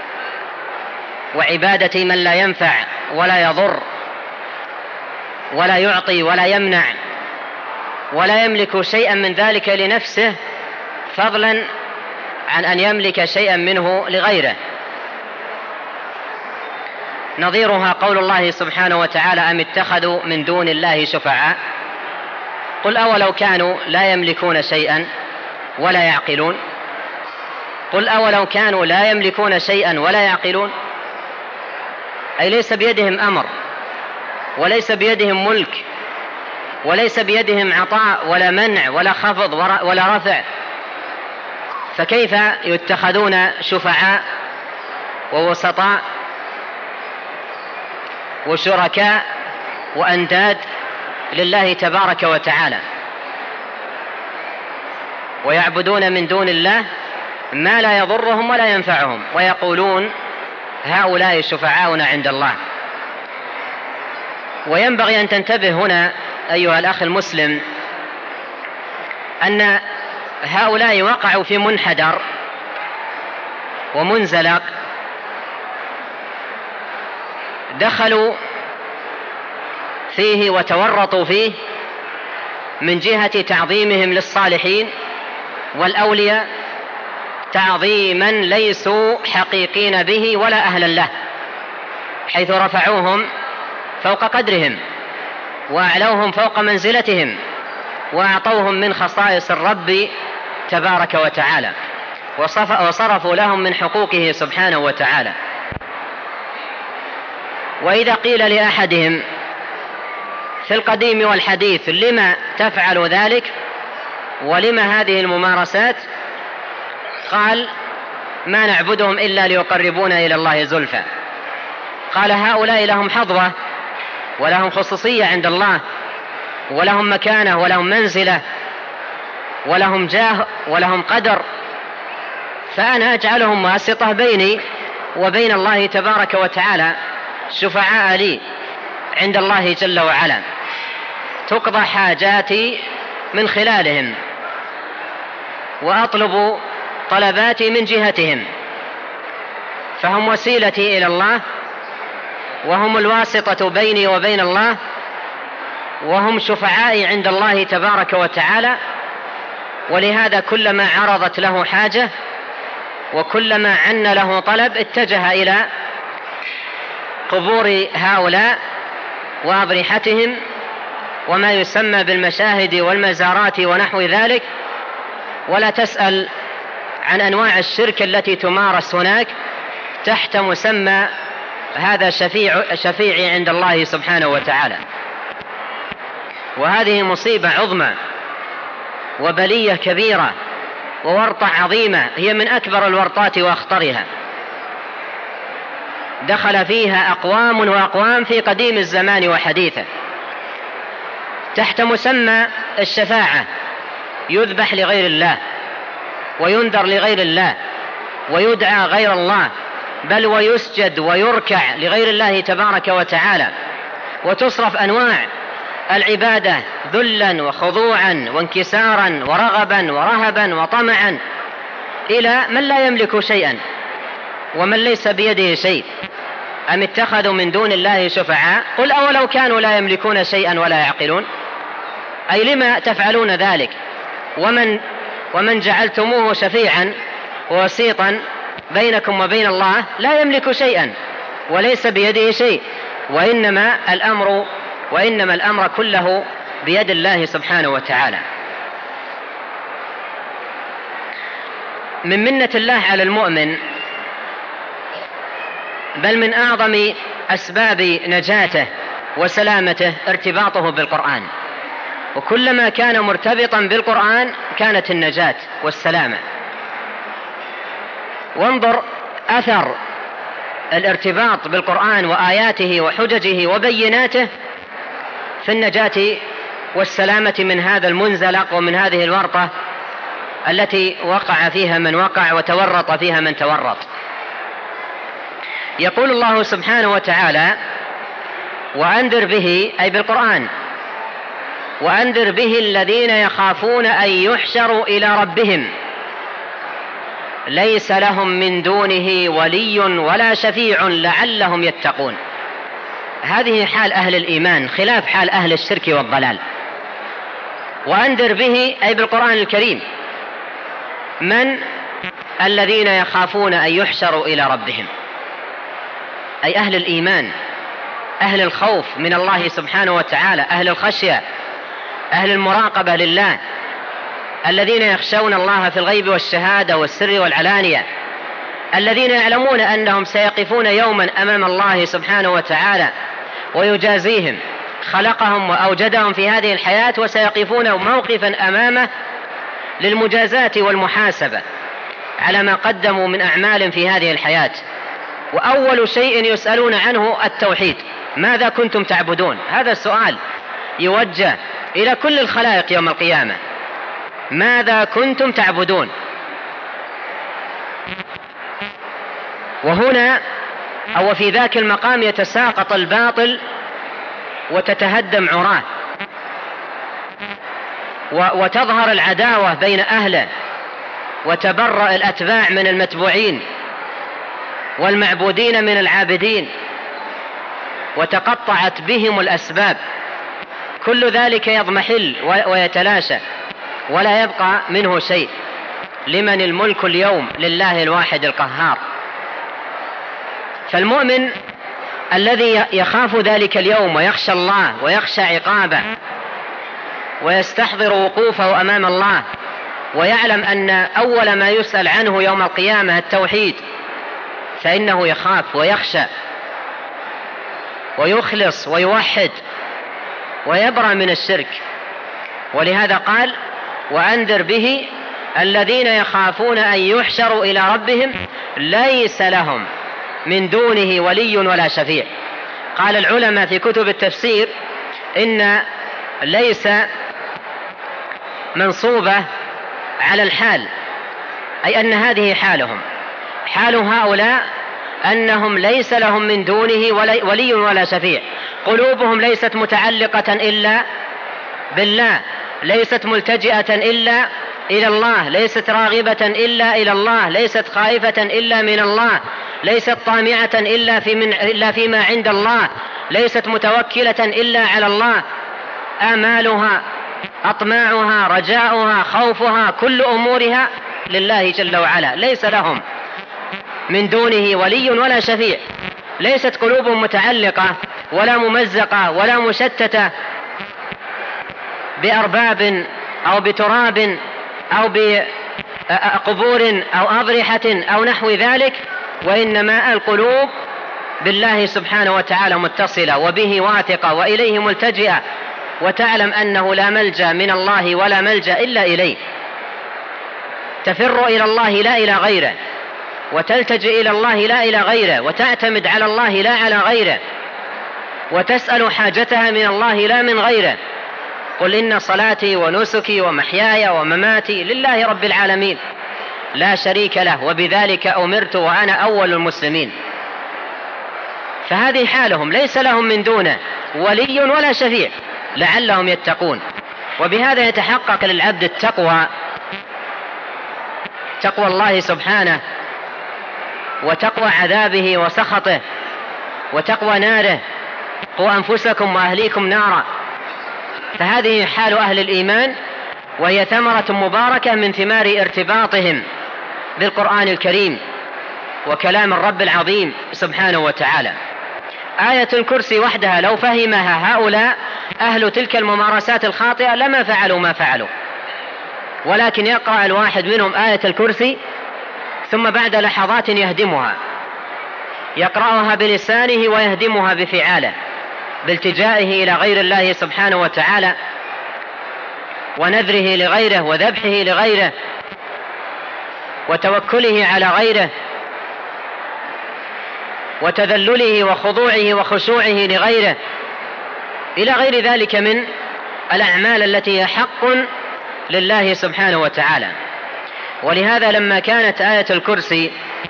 [SPEAKER 1] وعبادة من لا ينفع ولا يضر ولا يعطي ولا يمنع ولا يملك شيئا من ذلك لنفسه، فضلا عن أن يملك شيئا منه لغيره. نظيرها قول الله سبحانه وتعالى: أم اتخذوا من دون الله شفعاء قل أولو كانوا لا يملكون شيئا ولا يعقلون. قل أولو كانوا لا يملكون شيئا ولا يعقلون، أي ليس بيدهم أمر، وليس بيدهم ملك، وليس بيدهم عطاء ولا منع ولا خفض ولا رفع، فكيف يتخذون شفعاء ووسطاء وشركاء وأنداد لله تبارك وتعالى، ويعبدون من دون الله ما لا يضرهم ولا ينفعهم، ويقولون هؤلاء شفعاؤنا عند الله. وينبغي أن تنتبه هنا أيها الأخ المسلم أن هؤلاء وقعوا في منحدر ومنزلق دخلوا فيه وتورطوا فيه من جهة تعظيمهم للصالحين والأولياء تعظيما ليسوا حقيقين به ولا أهلا له، حيث رفعوهم فوق قدرهم وأعلوهم فوق منزلتهم وأعطوهم من خصائص الرب تبارك وتعالى، وصرفوا لهم من حقوقه سبحانه وتعالى. وإذا قيل لأحدهم في القديم والحديث: لما تفعل ذلك ولما هذه الممارسات؟ قال: ما نعبدهم إلا ليقربونا إلى الله زلفى. قال: هؤلاء لهم حظوة ولهم خصوصية عند الله، ولهم مكانة ولهم منزلة ولهم جاه ولهم قدر، فأنا أجعلهم واسطة بيني وبين الله تبارك وتعالى، شفعاء لي عند الله جل وعلا، تقضى حاجاتي من خلالهم، وأطلب طلباتي من جهتهم، فهم وسيلتي إلى الله، وهم الواسطة بيني وبين الله، وهم شفعائي عند الله تبارك وتعالى. ولهذا كلما عرضت له حاجة وكلما عن له طلب اتجه إلى قبور هؤلاء وأضرحتهم وما يسمى بالمشاهد والمزارات ونحو ذلك، ولا تسأل عن أنواع الشرك التي تمارس هناك تحت مسمى هذا شفيعي عند الله سبحانه وتعالى. وهذه مصيبة عظمى وبلية كبيرة وورطة عظيمة، هي من أكبر الورطات وأخطرها، دخل فيها أقوام وأقوام في قديم الزمان وحديثه تحت مسمى الشفاعة، يذبح لغير الله وينذر لغير الله ويدعى غير الله، بل ويسجد ويركع لغير الله تبارك وتعالى، وتصرف أنواع العبادة ذلا وخضوعا وانكسارا ورغبا ورهبا وطمعا إلى من لا يملك شيئا ومن ليس بيده شيء. أم اتخذوا من دون الله شفعاء قل أولو كانوا لا يملكون شيئا ولا يعقلون، أي لما تفعلون ذلك ومن جعلتموه شفيعا ووسيطا بينكم وبين الله لا يملك شيئا وليس بيده شيء، وإنما الأمر كله بيد الله سبحانه وتعالى. من منة الله على المؤمن، بل من أعظم أسباب نجاته وسلامته ارتباطه بالقرآن، وكلما كان مرتبطا بالقرآن كانت النجاة والسلامة. وانظر أثر الارتباط بالقرآن وآياته وحججه وبيناته في النجاة والسلامة من هذا المنزلق ومن هذه الورطة التي وقع فيها من وقع وتورط فيها من تورط. يقول الله سبحانه وتعالى: وأنذر به، أي بالقرآن، وأنذر به الذين يخافون أن يحشروا إلى ربهم ليس لهم من دونه ولي ولا شفيع لعلهم يتقون. هذه حال أهل الإيمان خلاف حال أهل الشرك والضلال. وأنذر به، أي بالقرآن الكريم، من الذين يخافون أن يحشروا إلى ربهم، أي أهل الإيمان، أهل الخوف من الله سبحانه وتعالى، أهل الخشية، أهل المراقبة لله، الذين يخشون الله في الغيب والشهادة والسر والعلانية، الذين يعلمون أنهم سيقفون يوما أمام الله سبحانه وتعالى ويجازيهم، خلقهم وأوجدهم في هذه الحياة وسيقفون موقفا أمامه للمجازاة والمحاسبة على ما قدموا من أعمال في هذه الحياة. وأول شيء يسألون عنه التوحيد: ماذا كنتم تعبدون؟ هذا السؤال يوجه إلى كل الخلائق يوم القيامة: ماذا كنتم تعبدون؟ وهنا أو في ذاك المقام يتساقط الباطل وتتهدم عراه، وتظهر العداوة بين أهله، وتبرأ الأتباع من المتبوعين والمعبودين من العابدين، وتقطعت بهم الأسباب. كل ذلك يضمحل ويتلاشى ولا يبقى منه شيء. لمن الملك اليوم؟ لله الواحد القهار. فالمؤمن الذي يخاف ذلك اليوم ويخشى الله ويخشى عقابه ويستحضر وقوفه أمام الله، ويعلم أن أول ما يسأل عنه يوم القيامة التوحيد، فإنه يخاف ويخشى ويخلص ويوحد ويبرأ من الشرك. ولهذا قال: وأنذر به الذين يخافون أن يحشروا إلى ربهم ليس لهم من دونه ولي ولا شفيع. قال العلماء في كتب التفسير إن ليس منصوبة على الحال، أي أن هذه حالهم، حال هؤلاء أنهم ليس لهم من دونه ولي ولا شفيع. قلوبهم ليست متعلقة إلا بالله، ليست ملتجئة إلا إلى الله، ليست راغبة إلا إلى الله، ليست خائفة إلا من الله، ليست طامعة إلا فيما عند الله، ليست متوكلة إلا على الله. آمالها، أطماعها، رجاؤها، خوفها، كل أمورها لله جل وعلا، ليس لهم من دونه ولي ولا شفيع. ليست قلوبهم متعلقة ولا ممزقة ولا مشتتة بأرباب أو بتراب أو بقبور أو أضرحة أو نحو ذلك، وإنما القلوب بالله سبحانه وتعالى متصلة وبه واثقة وإليه ملتجئة، وتعلم أنه لا ملجأ من الله ولا ملجأ إلا إليه. تفر إلى الله لا إلى غيره، وتلتجئ إلى الله لا إلى غيره، وتعتمد على الله لا على غيره، وتسأل حاجتها من الله لا من غيره. قل إن صلاتي ونسكي ومحياي ومماتي لله رب العالمين لا شريك له وبذلك أمرت وأنا أول المسلمين. فهذه حالهم، ليس لهم من دونه ولي ولا شفيع لعلهم يتقون. وبهذا يتحقق للعبد التقوى، تقوى الله سبحانه، وتقوى عذابه وسخطه، وتقوى ناره: قوا أنفسكم وأهليكم نارا. فهذه حال أهل الإيمان، وهي ثمرة مباركة من ثمار ارتباطهم بالقرآن الكريم وكلام الرب العظيم سبحانه وتعالى. آية الكرسي وحدها لو فهمها هؤلاء أهل تلك الممارسات الخاطئة لما فعلوا ما فعلوا، ولكن يقرأ الواحد منهم آية الكرسي ثم بعد لحظات يهدمها، يقرأها بلسانه ويهدمها بفعاله، بالتجائه إلى غير الله سبحانه وتعالى، ونذره لغيره، وذبحه لغيره، وتوكله على غيره، وتذلله وخضوعه وخشوعه لغيره، إلى غير ذلك من الأعمال التي هي حق لله سبحانه وتعالى. ولهذا لما كانت آية الكرسي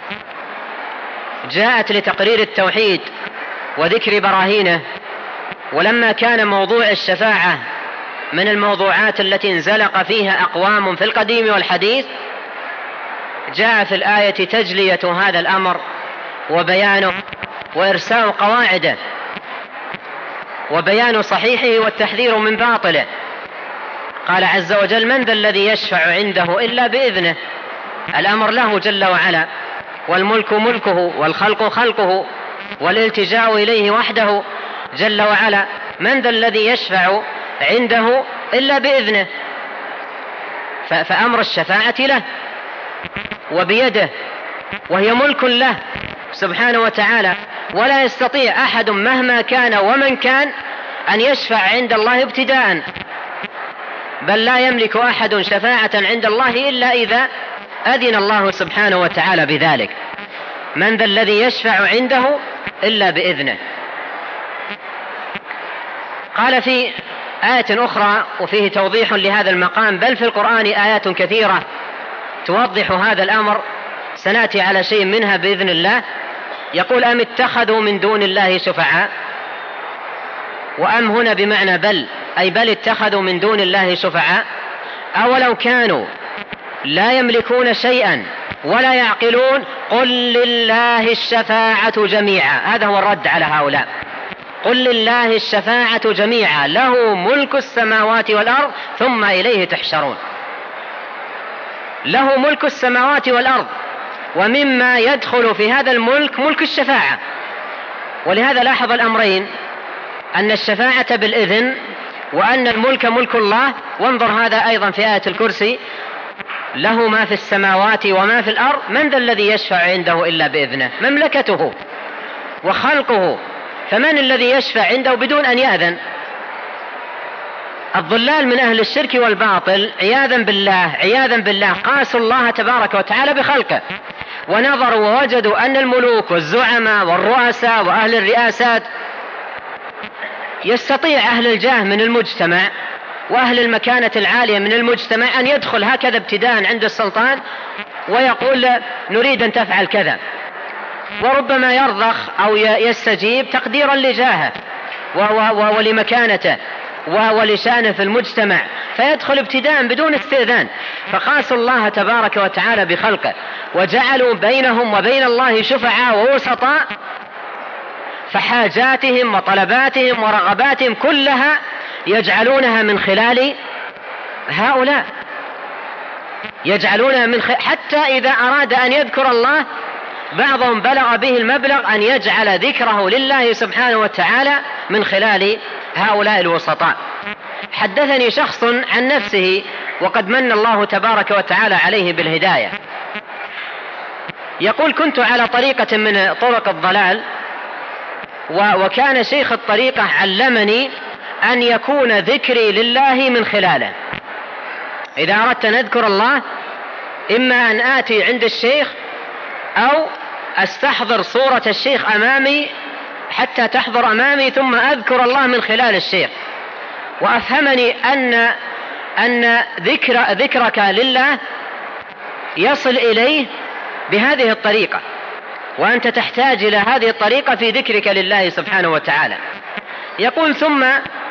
[SPEAKER 1] جاءت لتقرير التوحيد وذكر براهينه، ولما كان موضوع الشفاعة من الموضوعات التي انزلق فيها أقوام في القديم والحديث، جاء في الآية تجلية هذا الأمر وبيانه وإرساء قواعده وبيان صحيحه والتحذير من باطله. قال عز وجل: من ذا الذي يشفع عنده إلا بإذنه. الأمر له جل وعلا، والملك ملكه، والخلق خلقه، والالتجاء إليه وحده جل وعلا. من ذا الذي يشفع عنده إلا بإذنه؟ فأمر الشفاعة له وبيده، وهي ملك له سبحانه وتعالى، ولا يستطيع أحد مهما كان ومن كان أن يشفع عند الله ابتداء، بل لا يملك أحد شفاعة عند الله إلا إذا أذن الله سبحانه وتعالى بذلك. من ذا الذي يشفع عنده إلا بإذنه. قال في آية أخرى وفيه توضيح لهذا المقام، بل في القرآن آيات كثيرة توضح هذا الأمر، سنأتي على شيء منها بإذن الله. يقول أم اتخذوا من دون الله شفعاء، وأم هنا بمعنى بل، أي بل اتخذوا من دون الله شفعاء أولو كانوا لا يملكون شيئا ولا يعقلون قل لله الشفاعة جميعا. هذا هو الرد على هؤلاء. قل لله الشفاعة جميعا له ملك السماوات والأرض ثم إليه تحشرون. له ملك السماوات والأرض، ومما يدخل في هذا الملك ملك الشفاعة. ولهذا لاحظ الأمرين، أن الشفاعة بالإذن وأن الملك ملك الله. وانظر هذا أيضا في آية الكرسي، له ما في السماوات وما في الأرض من ذا الذي يشفع عنده إلا بإذنه، مملكته وخلقه، فمن الذي يشفع عنده بدون أن يأذن؟ الضلال من أهل الشرك والباطل عياذا بالله قاسوا الله تبارك وتعالى بخلقه، ونظروا ووجدوا أن الملوك والزعماء والرؤساء وأهل الرئاسات يستطيع أهل الجاه من المجتمع وأهل المكانة العالية من المجتمع أن يدخل هكذا ابتداء عند السلطان ويقول نريد أن تفعل كذا، وربما يرضخ أو يستجيب تقديرا لجاهه ولمكانته ولشأنه في المجتمع، فيدخل ابتداء بدون استئذان. فقاسوا الله تبارك وتعالى بخلقه، وجعلوا بينهم وبين الله شفعاء ووسطاء، فحاجاتهم وطلباتهم ورغباتهم كلها يجعلونها من خلال هؤلاء، يجعلونها حتى إذا أراد أن يذكر الله بعضهم بلغ به المبلغ أن يجعل ذكره لله سبحانه وتعالى من خلال هؤلاء الوسطاء. حدثني شخص عن نفسه وقد من الله تبارك وتعالى عليه بالهداية، يقول كنت على طريقة من طرق الضلال، وكان شيخ الطريقة علمني أن يكون ذكري لله من خلاله. إذا أردت أن أذكر الله إما أن آتي عند الشيخ أو أستحضر صورة الشيخ أمامي حتى تحضر أمامي ثم أذكر الله من خلال الشيخ، وأفهمني أن ذكرك لله يصل إليه بهذه الطريقة، وأنت تحتاج إلى هذه الطريقة في ذكرك لله سبحانه وتعالى. يقول ثم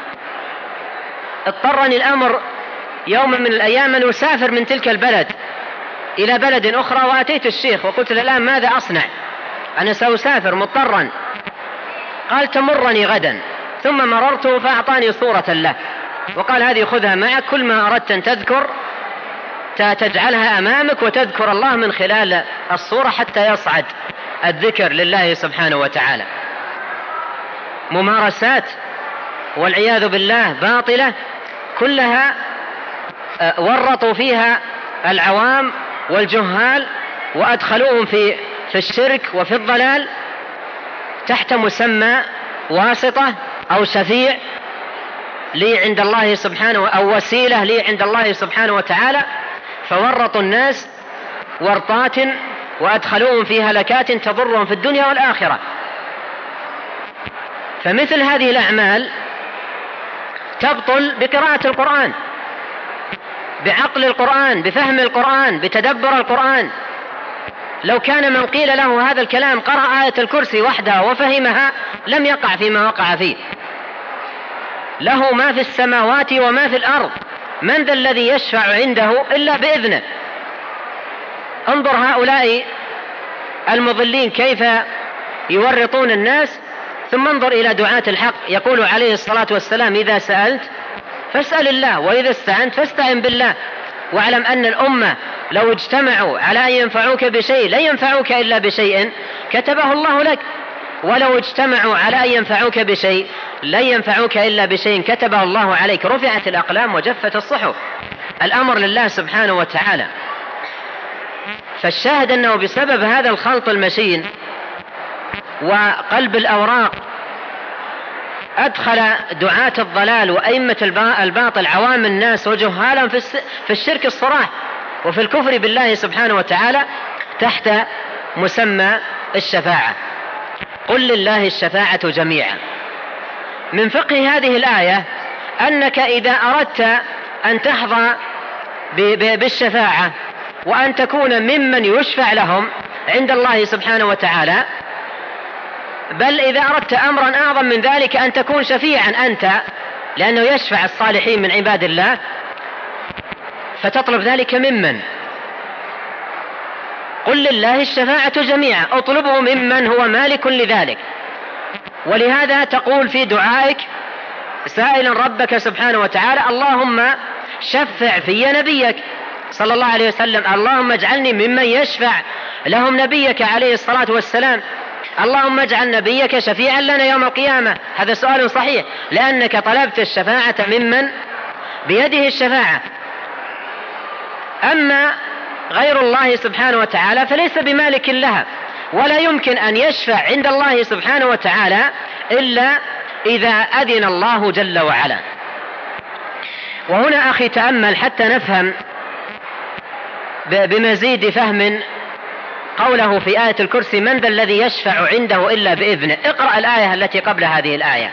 [SPEAKER 1] اضطرني الأمر يوما من الأيام أن أسافر من تلك البلد إلى بلد أخرى، وأتيت الشيخ وقلت له الآن ماذا أصنع؟ أنا سأسافر مضطرا. قال تمرني غدا. ثم مررته فأعطاني صورة له وقال هذه خذها معك، كل ما أردت أن تذكر تجعلها أمامك وتذكر الله من خلال الصورة حتى يصعد الذكر لله سبحانه وتعالى. ممارسات والعياذ بالله باطلة كلها ورطوا فيها العوام والجهال وأدخلوهم في الشرك وفي الضلال تحت مسمى واسطة أو شفيع لي عند الله سبحانه أو وسيلة لي عند الله سبحانه وتعالى، فورطوا الناس ورطات وأدخلوهم في هلكات تضرهم في الدنيا والآخرة. فمثل هذه الأعمال تبطل بقراءة القرآن، بعقل القرآن، بفهم القرآن، بتدبر القرآن. لو كان من قيل له هذا الكلام قرأ آية الكرسي وحدها وفهمها لم يقع فيما وقع فيه. له ما في السماوات وما في الأرض من ذا الذي يشفع عنده إلا بإذنه. انظر هؤلاء المضلين كيف يورطون الناس، ثم انظر إلى دعاة الحق. يقول عليه الصلاة والسلام إذا سألت فاسأل الله وإذا استعنت فاستعن بالله، واعلم أن الأمة لو اجتمعوا على أن ينفعوك بشيء لا ينفعوك إلا بشيء كتبه الله لك، ولو اجتمعوا على أن ينفعوك بشيء لن ينفعوك إلا بشيء كتبه الله عليك. رفعت الأقلام وجفت الصحف. الأمر لله سبحانه وتعالى. فالشاهد أنه بسبب هذا الخلط المشين وقلب الأوراق أدخل دعاة الضلال وأئمة الباطل عوام الناس وجهالا في الشرك الصراح وفي الكفر بالله سبحانه وتعالى تحت مسمى الشفاعة. قل لله الشفاعة جميعا. من فقه هذه الآية أنك إذا أردت أن تحظى بالشفاعة وأن تكون ممن يشفع لهم عند الله سبحانه وتعالى، بل إذا أردت أمرا أعظم من ذلك أن تكون شفيعا أنت، لأنه يشفع الصالحين من عباد الله، فتطلب ذلك ممن؟ قل لله الشفاعة جميعا، اطلبه ممن هو مالك لذلك. ولهذا تقول في دعائك سائلا ربك سبحانه وتعالى اللهم شفع في نبيك صلى الله عليه وسلم، اللهم اجعلني ممن يشفع لهم نبيك عليه الصلاة والسلام، اللهم اجعل نبيك شفيعا لنا يوم القيامة. هذا سؤال صحيح، لأنك طلبت الشفاعة ممن بيده الشفاعة. أما غير الله سبحانه وتعالى فليس بمالك لها، ولا يمكن أن يشفع عند الله سبحانه وتعالى إلا إذا أذن الله جل وعلا. وهنا أخي تأمل حتى نفهم بمزيد فهم قوله في آية الكرسي من ذا الذي يشفع عنده إلا بإذنه. اقرأ الآية التي قبل هذه الآية،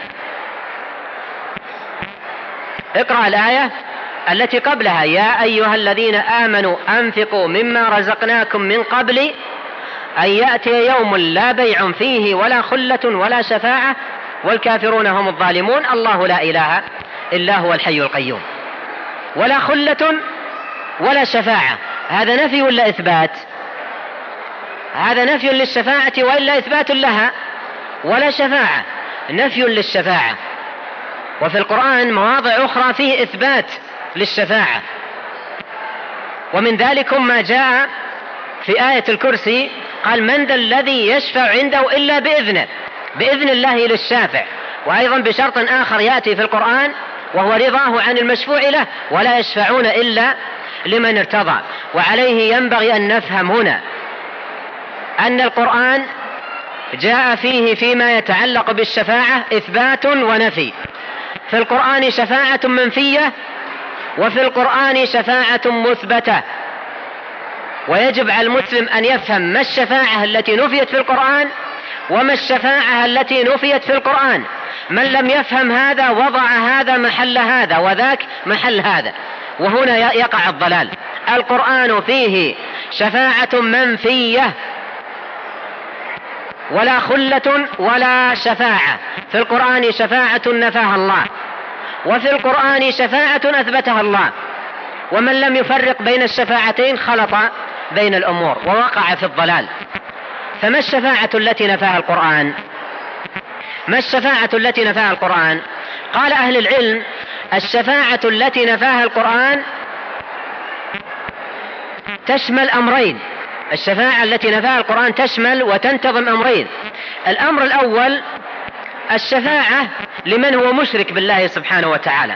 [SPEAKER 1] اقرأ الآية التي قبلها يا أيها الذين آمنوا أنفقوا مما رزقناكم من قبل أن يأتي يوم لا بيع فيه ولا خلة ولا شفاعة والكافرون هم الظالمون. الله لا إله إلا هو الحي القيوم. ولا خلة ولا شفاعة، هذا نفي ولا إثبات؟ هذا نفي للشفاعة وإلا إثبات لها. ولا شفاعة نفي للشفاعة. وفي القرآن مواضع أخرى فيه إثبات للشفاعة، ومن ذلك ما جاء في آية الكرسي قال من ذا الذي يشفع عنده إلا بإذنه، بإذن الله للشافع. وأيضا بشرط آخر يأتي في القرآن وهو رضاه عن المشفوع له ولا يشفعون إلا لمن ارتضى. وعليه ينبغي أن نفهم هنا أن القرآن جاء فيه فيما يتعلق بالشفاعة إثبات ونفي. في القرآن شفاعة منفية وفي القرآن شفاعة مثبتة، ويجب على المسلم أن يفهم ما الشفاعة التي نفيت في القرآن وما الشفاعة التي نفيت في القرآن. من لم يفهم هذا وضع هذا محل هذا وذاك محل هذا، وهنا يقع الضلال. القرآن فيه شفاعة منفية ولا خلة ولا شفاعة. في القرآن شفاعة نفاها الله وفي القرآن شفاعة أثبتها الله. ومن لم يفرق بين الشفاعتين خلط بين الأمور ووقع في الضلال. فما الشفاعة التي نفاها القرآن؟ ما الشفاعة التي نفاها القرآن؟ قال أهل العلم الشفاعة التي نفاها القرآن تشمل أمرين. الشفاعة التي نفاها القرآن تشمل وتنتظم أمرين. الأمر الأول الشفاعة لمن هو مشرك بالله سبحانه وتعالى،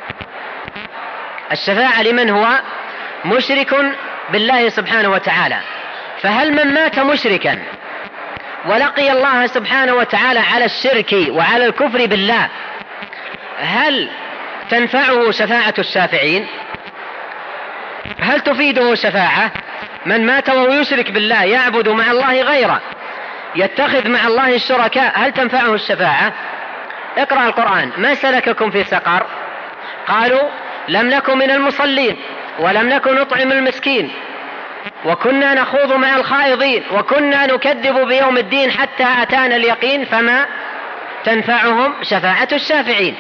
[SPEAKER 1] الشفاعة لمن هو مشرك بالله سبحانه وتعالى. فهل من مات مشركا ولقي الله سبحانه وتعالى على الشرك وعلى الكفر بالله هل تنفعه شفاعة الشافعين؟ هل تفيده شفاعة؟ من مات وهو يشرك بالله يعبد مع الله غيره يتخذ مع الله الشركاء هل تنفعه الشفاعة؟ اقرأ القرآن ما سلككم في سقر؟ قالوا لم نكن من المصلين ولم نكن نطعم المسكين وكنا نخوض مع الخائضين وكنا نكذب بيوم الدين حتى أتانا اليقين فما تنفعهم شفاعة الشافعين.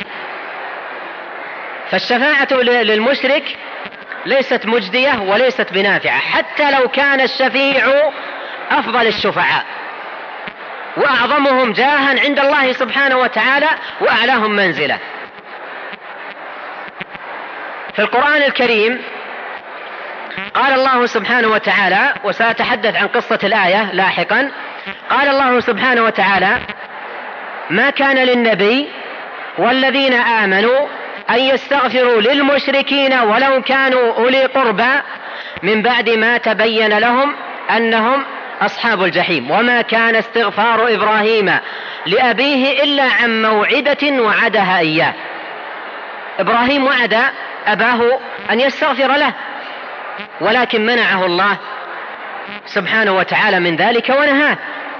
[SPEAKER 1] فالشفاعة للمشرك ليست مجدية وليست بنافعة حتى لو كان الشفيع أفضل الشفعاء وأعظمهم جاها عند الله سبحانه وتعالى وأعلاهم منزلة. في القرآن الكريم قال الله سبحانه وتعالى، وسأتحدث عن قصة الآية لاحقا، قال الله سبحانه وتعالى
[SPEAKER 3] ما كان للنبي والذين آمنوا أن يستغفروا للمشركين ولو كانوا أولي قربى من بعد ما تبين لهم أنهم أصحاب الجحيم. وما كان استغفار إبراهيم لأبيه إلا عن موعدة وعدها إياه. إبراهيم وعد أباه أن يستغفر له، ولكن منعه الله سبحانه وتعالى من ذلك ونهاه،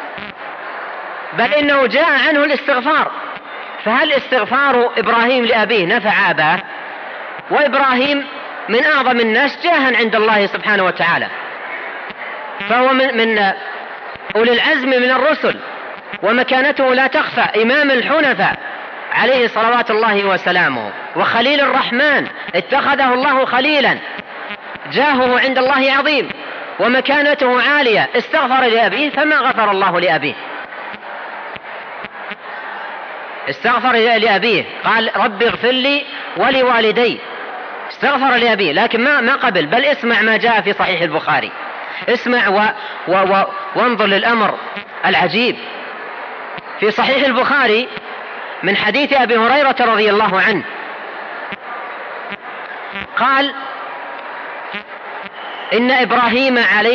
[SPEAKER 3] بل إنه جاء عنه الاستغفار. فهل استغفار إبراهيم لأبيه نفع أباه؟ وإبراهيم من أعظم الناس جاها عند الله سبحانه وتعالى، فهو من أولي العزم من الرسل، ومكانته لا تخفى، إمام الحنفاء عليه صلوات الله وسلامه، وخليل الرحمن اتخذه الله خليلا، جاهه عند الله عظيم ومكانته عالية. استغفر لأبيه فما غفر الله لأبيه، استغفر لأبيه، قال رب اغفر لي ولوالدي، استغفر لأبيه، لكن ما قبل. بل اسمع ما جاء في صحيح البخاري، اسمع وانظر للأمر العجيب في صحيح البخاري من حديث أبي هريرة رضي الله عنه قال إن إبراهيم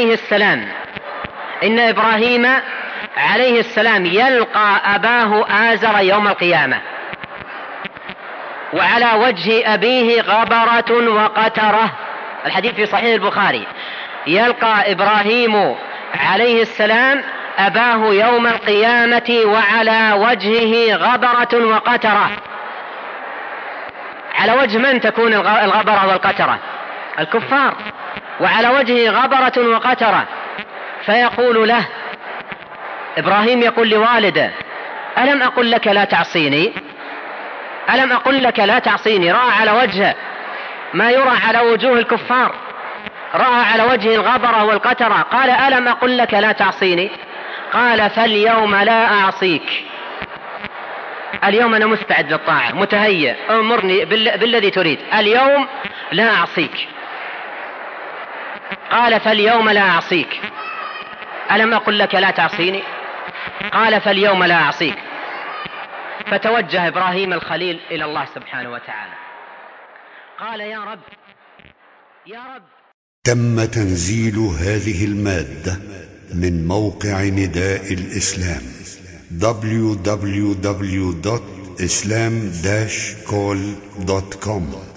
[SPEAKER 3] عليه السلام يلقى أباه آزر يوم القيامة، وعلى وجه أبيه غبرة وقترة. الحديث في صحيح البخاري، يلقى إبراهيم عليه السلام أباه يوم القيامة وعلى وجهه غبرة وقترة. على وجه من تكون الغبرة والقترة؟ الكفار. وعلى وجهه غبرة وقترة. فيقول له إبراهيم، يقول لوالده ألم أقل لك لا تعصيني؟ ألم أقل لك لا تعصيني؟ رأى على وجهه ما يرى على وجوه الكفار، رأى على وجهه الغبرة والقترة. قال ألم أقل لك لا تعصيني؟ قال فاليوم لا أعصيك، اليوم أنا مستعد للطاعة، متهيئ، أمرني بالذي تريد، اليوم لا أعصيك. قال فاليوم لا أعصيك. ألم أقل لك لا تعصيني؟ قال فاليوم لا أعصيك. فتوجه إبراهيم الخليل إلى الله سبحانه وتعالى، قال يا رب
[SPEAKER 4] تم تنزيل هذه المادة من موقع نداء الإسلام www.islam-call.com